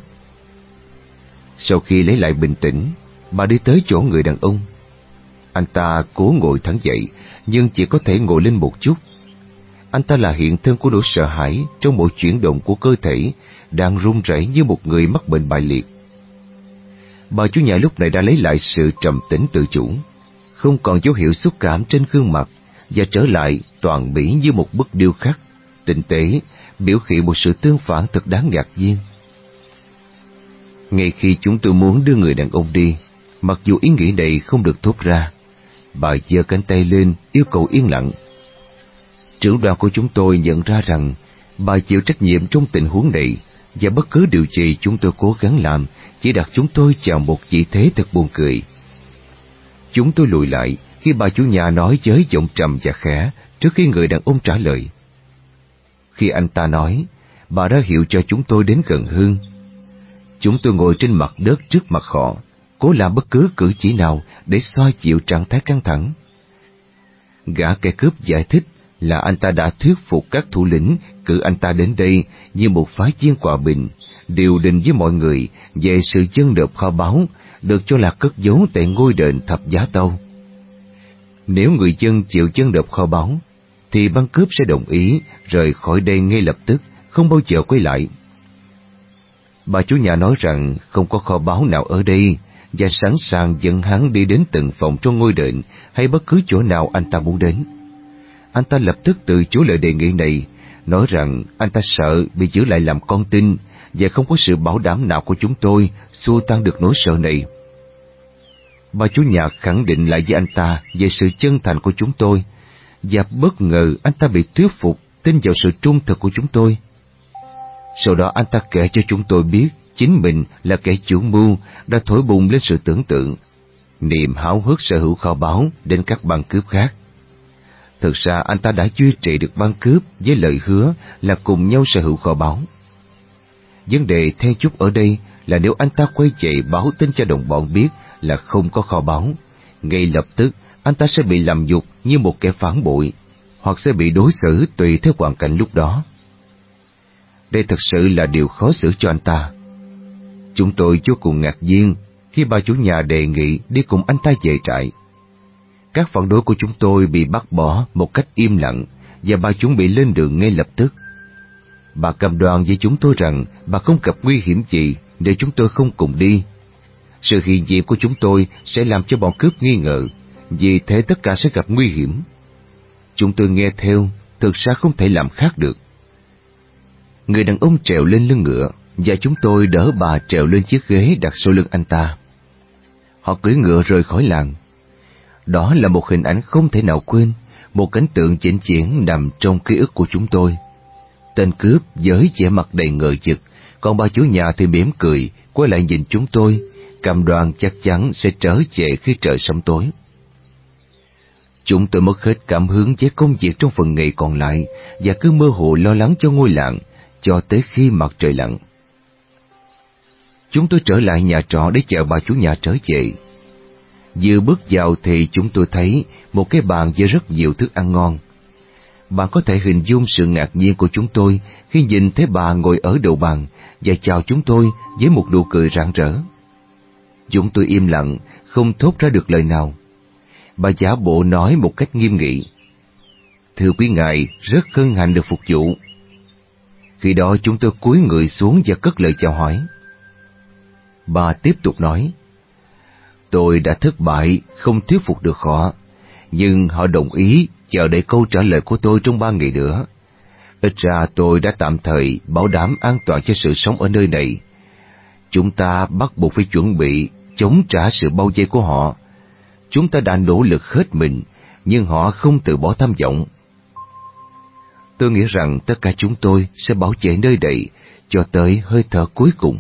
Sau khi lấy lại bình tĩnh, bà đi tới chỗ người đàn ông. Anh ta cố ngồi thẳng dậy, nhưng chỉ có thể ngồi lên một chút. Anh ta là hiện thân của nỗi sợ hãi trong mỗi chuyển động của cơ thể, đang run rẩy như một người mắc bệnh bại liệt. Bà chủ nhà lúc này đã lấy lại sự trầm tĩnh tự chủ, không còn dấu hiệu xúc cảm trên gương mặt, và trở lại toàn mỹ như một bức điêu khắc, tinh tế, biểu hiện một sự tương phản thật đáng ngạc nhiên. Ngay khi chúng tôi muốn đưa người đàn ông đi, mặc dù ý nghĩ này không được thốt ra, bà giơ cánh tay lên yêu cầu yên lặng. Trưởng đoàn của chúng tôi nhận ra rằng bà chịu trách nhiệm trong tình huống này, và bất cứ điều gì chúng tôi cố gắng làm chỉ đặt chúng tôi vào một vị thế thật buồn cười. Chúng tôi lùi lại khi bà chủ nhà nói với giọng trầm và khẽ trước khi người đàn ông trả lời. Khi anh ta nói, bà đã hiệu cho chúng tôi đến gần hơn. Chúng tôi ngồi trên mặt đất trước mặt họ, cố làm bất cứ cử chỉ nào để xoa dịu trạng thái căng thẳng. Gã kẻ cướp giải thích là anh ta đã thuyết phục các thủ lĩnh cử anh ta đến đây như một phái viên hòa bình, điều đình với mọi người về sự dâng nộp kho báu được cho là cất giấu tại ngôi đền Thập Giá Tâu. Nếu người dân chịu dâng nộp kho báu, thì băng cướp sẽ đồng ý rời khỏi đây ngay lập tức, không bao giờ quay lại. Bà chủ nhà nói rằng không có kho báu nào ở đây, và sẵn sàng dẫn hắn đi đến từng phòng trong ngôi đền hay bất cứ chỗ nào anh ta muốn đến. Anh ta lập tức từ chối lời đề nghị này, nói rằng anh ta sợ bị giữ lại làm con tin và không có sự bảo đảm nào của chúng tôi xua tan được nỗi sợ này. Bà chủ nhà khẳng định lại với anh ta về sự chân thành của chúng tôi, và bất ngờ anh ta bị thuyết phục tin vào sự trung thực của chúng tôi. Sau đó anh ta kể cho chúng tôi biết chính mình là kẻ chủ mưu đã thổi bùng lên sự tưởng tượng, niềm háo hức sở hữu kho báu đến các băng cướp khác. Thực ra anh ta đã duy trì được băng cướp với lời hứa là cùng nhau sở hữu kho báu. Vấn đề then chốt ở đây là nếu anh ta quay chạy báo tin cho đồng bọn biết là không có kho báu, ngay lập tức anh ta sẽ bị làm nhục như một kẻ phản bội, hoặc sẽ bị đối xử tùy theo hoàn cảnh lúc đó. Đây thật sự là điều khó xử cho anh ta. Chúng tôi vô cùng ngạc nhiên khi bà chủ nhà đề nghị đi cùng anh ta về trại. Các phản đối của chúng tôi bị bác bỏ một cách im lặng và bà chuẩn bị lên đường ngay lập tức. Bà cam đoan với chúng tôi rằng bà không gặp nguy hiểm gì để chúng tôi không cùng đi. Sự hiện diện của chúng tôi sẽ làm cho bọn cướp nghi ngờ, vì thế tất cả sẽ gặp nguy hiểm. Chúng tôi nghe theo, thực ra không thể làm khác được. Người đàn ông trèo lên lưng ngựa và chúng tôi đỡ bà trèo lên chiếc ghế đặt sau lưng anh ta. Họ cưỡi ngựa rời khỏi làng. Đó là một hình ảnh không thể nào quên, một cảnh tượng chỉnh chiển nằm trong ký ức của chúng tôi. Tên cướp với vẻ mặt đầy ngờ vực, còn bà chủ nhà thì mỉm cười, quay lại nhìn chúng tôi, cam đoan chắc chắn sẽ trở về khi trời sẫm tối. Chúng tôi mất hết cảm hứng với công việc trong phần ngày còn lại và cứ mơ hồ lo lắng cho ngôi làng cho tới khi mặt trời lặn. Chúng tôi trở lại nhà trọ để chờ bà chủ nhà trở về. Vừa bước vào thì chúng tôi thấy một cái bàn với rất nhiều thức ăn ngon. Bạn có thể hình dung sự ngạc nhiên của chúng tôi khi nhìn thấy bà ngồi ở đầu bàn và chào chúng tôi với một nụ cười rạng rỡ. Chúng tôi im lặng, không thốt ra được lời nào. Bà giả bộ nói một cách nghiêm nghị: "Thưa quý ngài, rất hân hạnh được phục vụ." Khi đó chúng tôi cúi người xuống và cất lời chào hỏi. Bà tiếp tục nói: "Tôi đã thất bại, không thuyết phục được họ, nhưng họ đồng ý chờ đợi câu trả lời của tôi trong ba ngày nữa. Ít ra tôi đã tạm thời bảo đảm an toàn cho sự sống ở nơi này. Chúng ta bắt buộc phải chuẩn bị chống trả sự bao vây của họ. Chúng ta đã nỗ lực hết mình, nhưng họ không từ bỏ tham vọng. Tôi nghĩ rằng tất cả chúng tôi sẽ bảo vệ nơi đây cho tới hơi thở cuối cùng."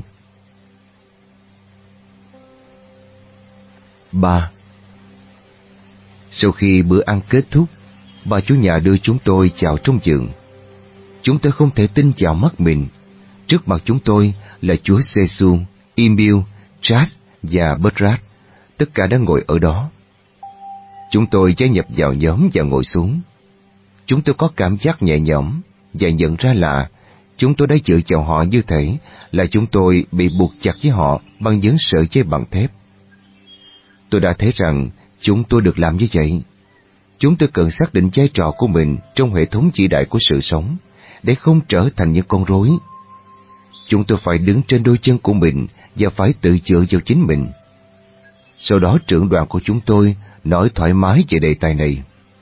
Ba. Sau khi bữa ăn kết thúc, bà chủ nhà đưa chúng tôi vào trong giường. Chúng tôi không thể tin vào mắt mình. Trước mặt chúng tôi là chúa Giêsu, Emil, Charles và Bertrand, tất cả đang ngồi ở đó. Chúng tôi gia nhập vào nhóm và ngồi xuống. Chúng tôi có cảm giác nhẹ nhõm và nhận ra là chúng tôi đã dựa vào họ như thể là chúng tôi bị buộc chặt với họ bằng những sợi dây bằng thép. Tôi đã thấy rằng chúng tôi được làm như vậy. Chúng tôi cần xác định vai trò của mình trong hệ thống vĩ đại của sự sống để không trở thành những con rối. Chúng tôi phải đứng trên đôi chân của mình và phải tự dựa vào chính mình. Sau đó trưởng đoàn của chúng tôi nói thoải mái về đề tài này.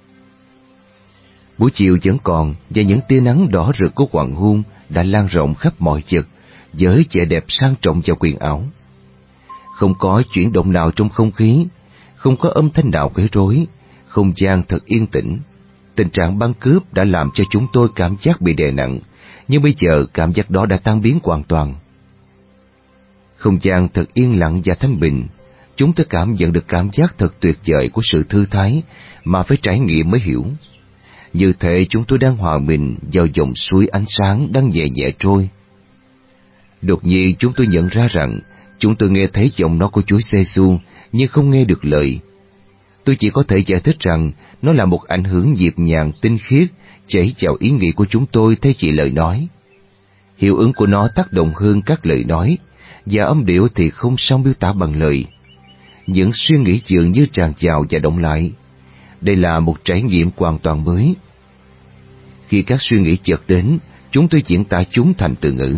Buổi chiều vẫn còn và những tia nắng đỏ rực của hoàng hôn đã lan rộng khắp mọi vật với vẻ đẹp sang trọng và quyền ảo. Không có chuyển động nào trong không khí, không có âm thanh nào quấy rối, không gian thật yên tĩnh. Tình trạng băng cướp đã làm cho chúng tôi cảm giác bị đè nặng, nhưng bây giờ cảm giác đó đã tan biến hoàn toàn. Không gian thật yên lặng và thanh bình. Chúng tôi cảm nhận được cảm giác thật tuyệt vời của sự thư thái mà phải trải nghiệm mới hiểu. Như thể chúng tôi đang hòa mình vào dòng suối ánh sáng đang nhẹ nhẹ trôi. Đột nhiên chúng tôi nhận ra rằng chúng tôi nghe thấy giọng nói của Chúa Giêsu nhưng không nghe được lời. Tôi chỉ có thể giải thích rằng nó là một ảnh hưởng nhịp nhàng tinh khiết chảy vào ý nghĩ của chúng tôi thay chỉ lời nói. Hiệu ứng của nó tác động hơn các lời nói, và âm điệu thì không sao miêu tả bằng lời. Những suy nghĩ dường như tràn vào và động lại. Đây là một trải nghiệm hoàn toàn mới. Khi các suy nghĩ chợt đến, chúng tôi diễn tả chúng thành từ ngữ.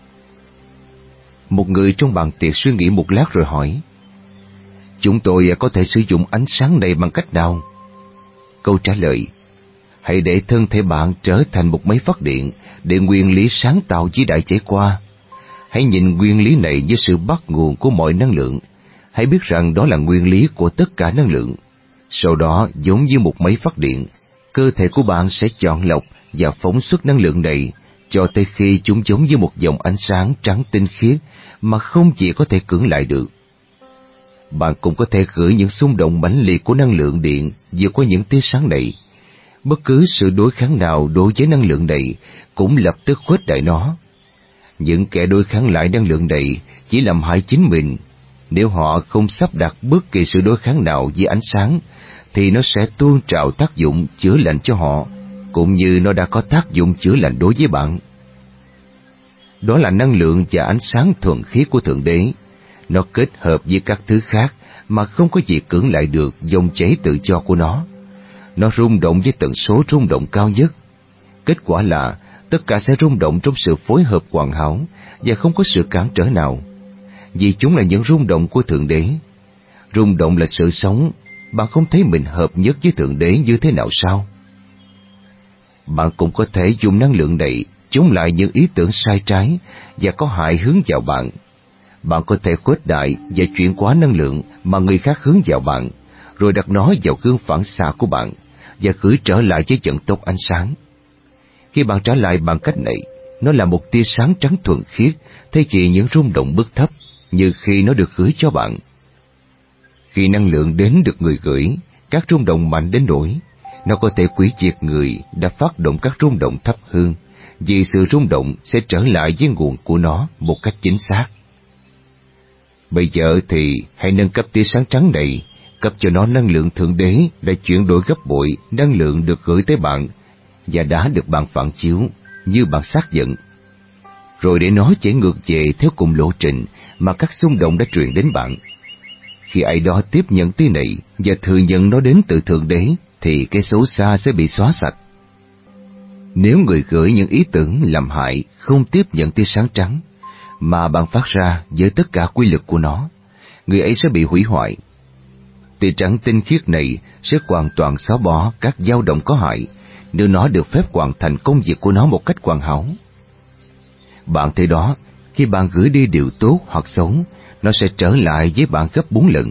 Một người trong bàn tiệc suy nghĩ một lát rồi hỏi: "Chúng tôi có thể sử dụng ánh sáng này bằng cách nào?" Câu trả lời: "Hãy để thân thể bạn trở thành một máy phát điện để nguyên lý sáng tạo vĩ đại chảy qua. Hãy nhìn nguyên lý này như sự bắt nguồn của mọi năng lượng. Hãy biết rằng đó là nguyên lý của tất cả năng lượng. Sau đó, giống như một máy phát điện, cơ thể của bạn sẽ chọn lọc và phóng xuất năng lượng này cho tới khi chúng giống như một dòng ánh sáng trắng tinh khiết mà không chỉ có thể cưỡng lại được. Bạn cũng có thể gửi những xung động mãnh liệt của năng lượng điện vượt qua những tia sáng này. Bất cứ sự đối kháng nào đối với năng lượng này cũng lập tức khuếch đại nó. Những kẻ đối kháng lại năng lượng này chỉ làm hại chính mình. Nếu họ không sắp đặt bất kỳ sự đối kháng nào với ánh sáng, thì nó sẽ tuôn trào tác dụng chữa lành cho họ, cũng như nó đã có tác dụng chữa lành đối với bạn. Đó là năng lượng và ánh sáng thuần khiết của Thượng Đế. Nó kết hợp với các thứ khác mà không có gì cưỡng lại được dòng chảy tự do của nó. Nó rung động với tần số rung động cao nhất. Kết quả là tất cả sẽ rung động trong sự phối hợp hoàn hảo và không có sự cản trở nào. Vì chúng là những rung động của Thượng Đế. Rung động là sự sống. Bạn không thấy mình hợp nhất với Thượng Đế như thế nào sao? Bạn cũng có thể dùng năng lượng này chống lại những ý tưởng sai trái và có hại hướng vào bạn. Bạn có thể khuếch đại và chuyển hóa năng lượng mà người khác hướng vào bạn, rồi đặt nó vào gương phản xạ của bạn và gửi trở lại với vận tốc ánh sáng. Khi bạn trả lại bằng cách này, nó là một tia sáng trắng thuần khiết thay vì những rung động bức thấp như khi nó được gửi cho bạn. Khi năng lượng đến được người gửi, các rung động mạnh đến nỗi nó có thể hủy diệt người đã phát động các rung động thấp hơn, vì sự rung động sẽ trở lại với nguồn của nó một cách chính xác. Bây giờ thì hãy nâng cấp tia sáng trắng này, cấp cho nó năng lượng Thượng Đế đã chuyển đổi gấp bội năng lượng được gửi tới bạn và đã được bạn phản chiếu như bạn xác nhận, rồi để nó chảy ngược về theo cùng lộ trình mà các xung động đã truyền đến bạn. Khi ai đó tiếp nhận tia này và thừa nhận nó đến từ Thượng Đế, thì cái xấu xa sẽ bị xóa sạch. Nếu người gửi những ý tưởng làm hại không tiếp nhận tia sáng trắng mà bạn phát ra với tất cả quy lực của nó, người ấy sẽ bị hủy hoại. Tia trắng tinh khiết này sẽ hoàn toàn xóa bỏ các dao động có hại nếu nó được phép hoàn thành công việc của nó một cách hoàn hảo. Bạn thấy đó, khi bạn gửi đi điều tốt hoặc xấu, nó sẽ trở lại với bạn gấp bốn lần.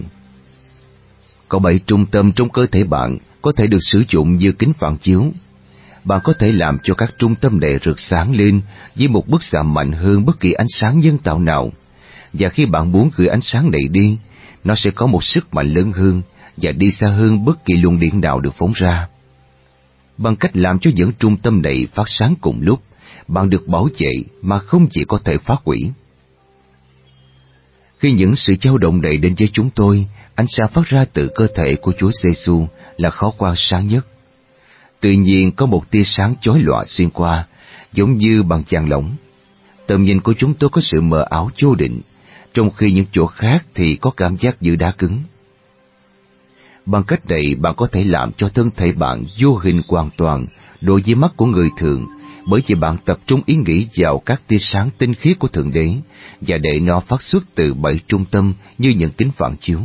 Có bảy trung tâm trong cơ thể bạn có thể được sử dụng như kính phản chiếu. Bạn có thể làm cho các trung tâm này rực sáng lên với một bức xạ mạnh hơn bất kỳ ánh sáng nhân tạo nào. Và khi bạn muốn gửi ánh sáng này đi, nó sẽ có một sức mạnh lớn hơn và đi xa hơn bất kỳ luồng điện nào được phóng ra. Bằng cách làm cho những trung tâm này phát sáng cùng lúc, bạn được bảo vệ mà không chỉ có thể phá hủy. Khi những sự dao động này đến với chúng tôi, ánh sáng phát ra từ cơ thể của Chúa Giêsu là khó quan sáng nhất. Tự nhiên có một tia sáng chói lòa xuyên qua, giống như bằng chàn lỏng. Tầm nhìn của chúng tôi có sự mờ ảo vô định, trong khi những chỗ khác thì có cảm giác như đá cứng. Bằng cách này, bạn có thể làm cho thân thể bạn vô hình hoàn toàn đối với mắt của người thường, bởi vì bạn tập trung ý nghĩ vào các tia sáng tinh khiết của Thượng Đế và để nó phát xuất từ bảy trung tâm như những kính phản chiếu.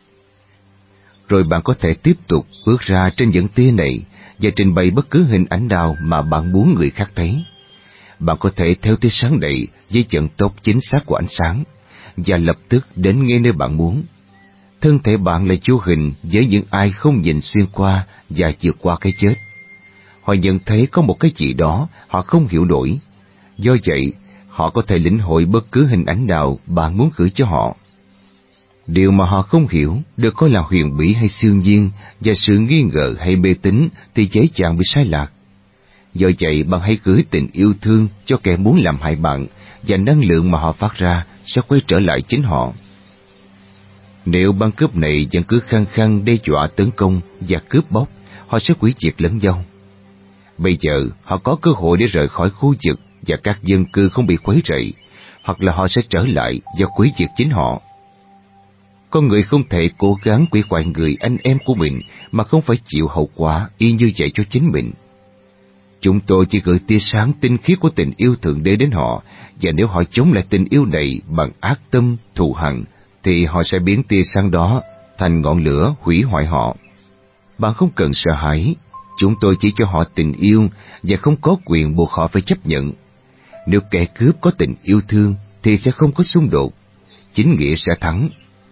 Rồi bạn có thể tiếp tục bước ra trên những tia này và trình bày bất cứ hình ảnh nào mà bạn muốn người khác thấy. Bạn có thể theo tia sáng này với vận tốc chính xác của ánh sáng và lập tức đến ngay nơi bạn muốn. Thân thể bạn là vô hình với những ai không nhìn xuyên qua và vượt qua cái chết. Họ nhận thấy có một cái gì đó họ không hiểu nổi. Do vậy, họ có thể lĩnh hội bất cứ hình ảnh nào bạn muốn gửi cho họ. Điều mà họ không hiểu được coi là huyền bí hay siêu nhiên, và sự nghi ngờ hay mê tín thì dễ dàng bị sai lạc. Do vậy, bạn hãy gửi tình yêu thương cho kẻ muốn làm hại bạn, và năng lượng mà họ phát ra sẽ quay trở lại chính họ. Nếu băng cướp này vẫn cứ khăng khăng đe dọa tấn công và cướp bóc, họ sẽ hủy diệt lẫn nhau. Bây giờ, họ có cơ hội để rời khỏi khu vực và các dân cư không bị quấy rầy, hoặc là họ sẽ trở lại và hủy diệt chính họ. Con người không thể cố gắng hủy hoại người anh em của mình mà không phải chịu hậu quả y như vậy cho chính mình. Chúng tôi chỉ gửi tia sáng tinh khiết của tình yêu Thượng Đế đến họ, và nếu họ chống lại tình yêu này bằng ác tâm, thù hằn, thì họ sẽ biến tia sáng đó thành ngọn lửa hủy hoại họ. Bạn không cần sợ hãi, chúng tôi chỉ cho họ tình yêu và không có quyền buộc họ phải chấp nhận. Nếu kẻ cướp có tình yêu thương thì sẽ không có xung đột, chính nghĩa sẽ thắng.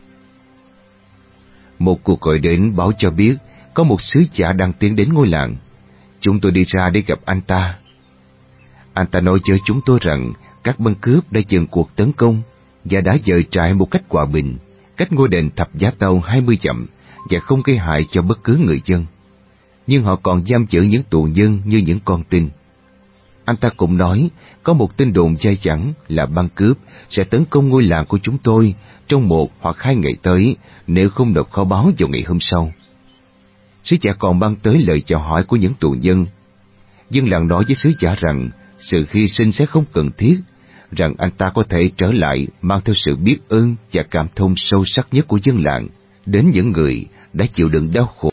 Một cuộc gọi đến báo cho biết có một sứ giả đang tiến đến ngôi làng. Chúng tôi đi ra để gặp anh ta. Anh ta nói với chúng tôi rằng các băng cướp đã dừng cuộc tấn công và đã dời trại một cách hòa bình, cách ngôi đền Thập Giá Tàu hai mươi dặm và không gây hại cho bất cứ người dân. Nhưng họ còn giam giữ những tù nhân như những con tin. Anh ta cũng nói có một tin đồn dai dẳng là băng cướp sẽ tấn công ngôi làng của chúng tôi trong một hoặc hai ngày tới nếu không nộp kho báu vào ngày hôm sau. Sứ giả còn mang tới lời chào hỏi của những tù nhân. Dân làng nói với sứ giả rằng sự hy sinh sẽ không cần thiết, rằng anh ta có thể trở lại mang theo sự biết ơn và cảm thông sâu sắc nhất của dân làng đến những người đã chịu đựng đau khổ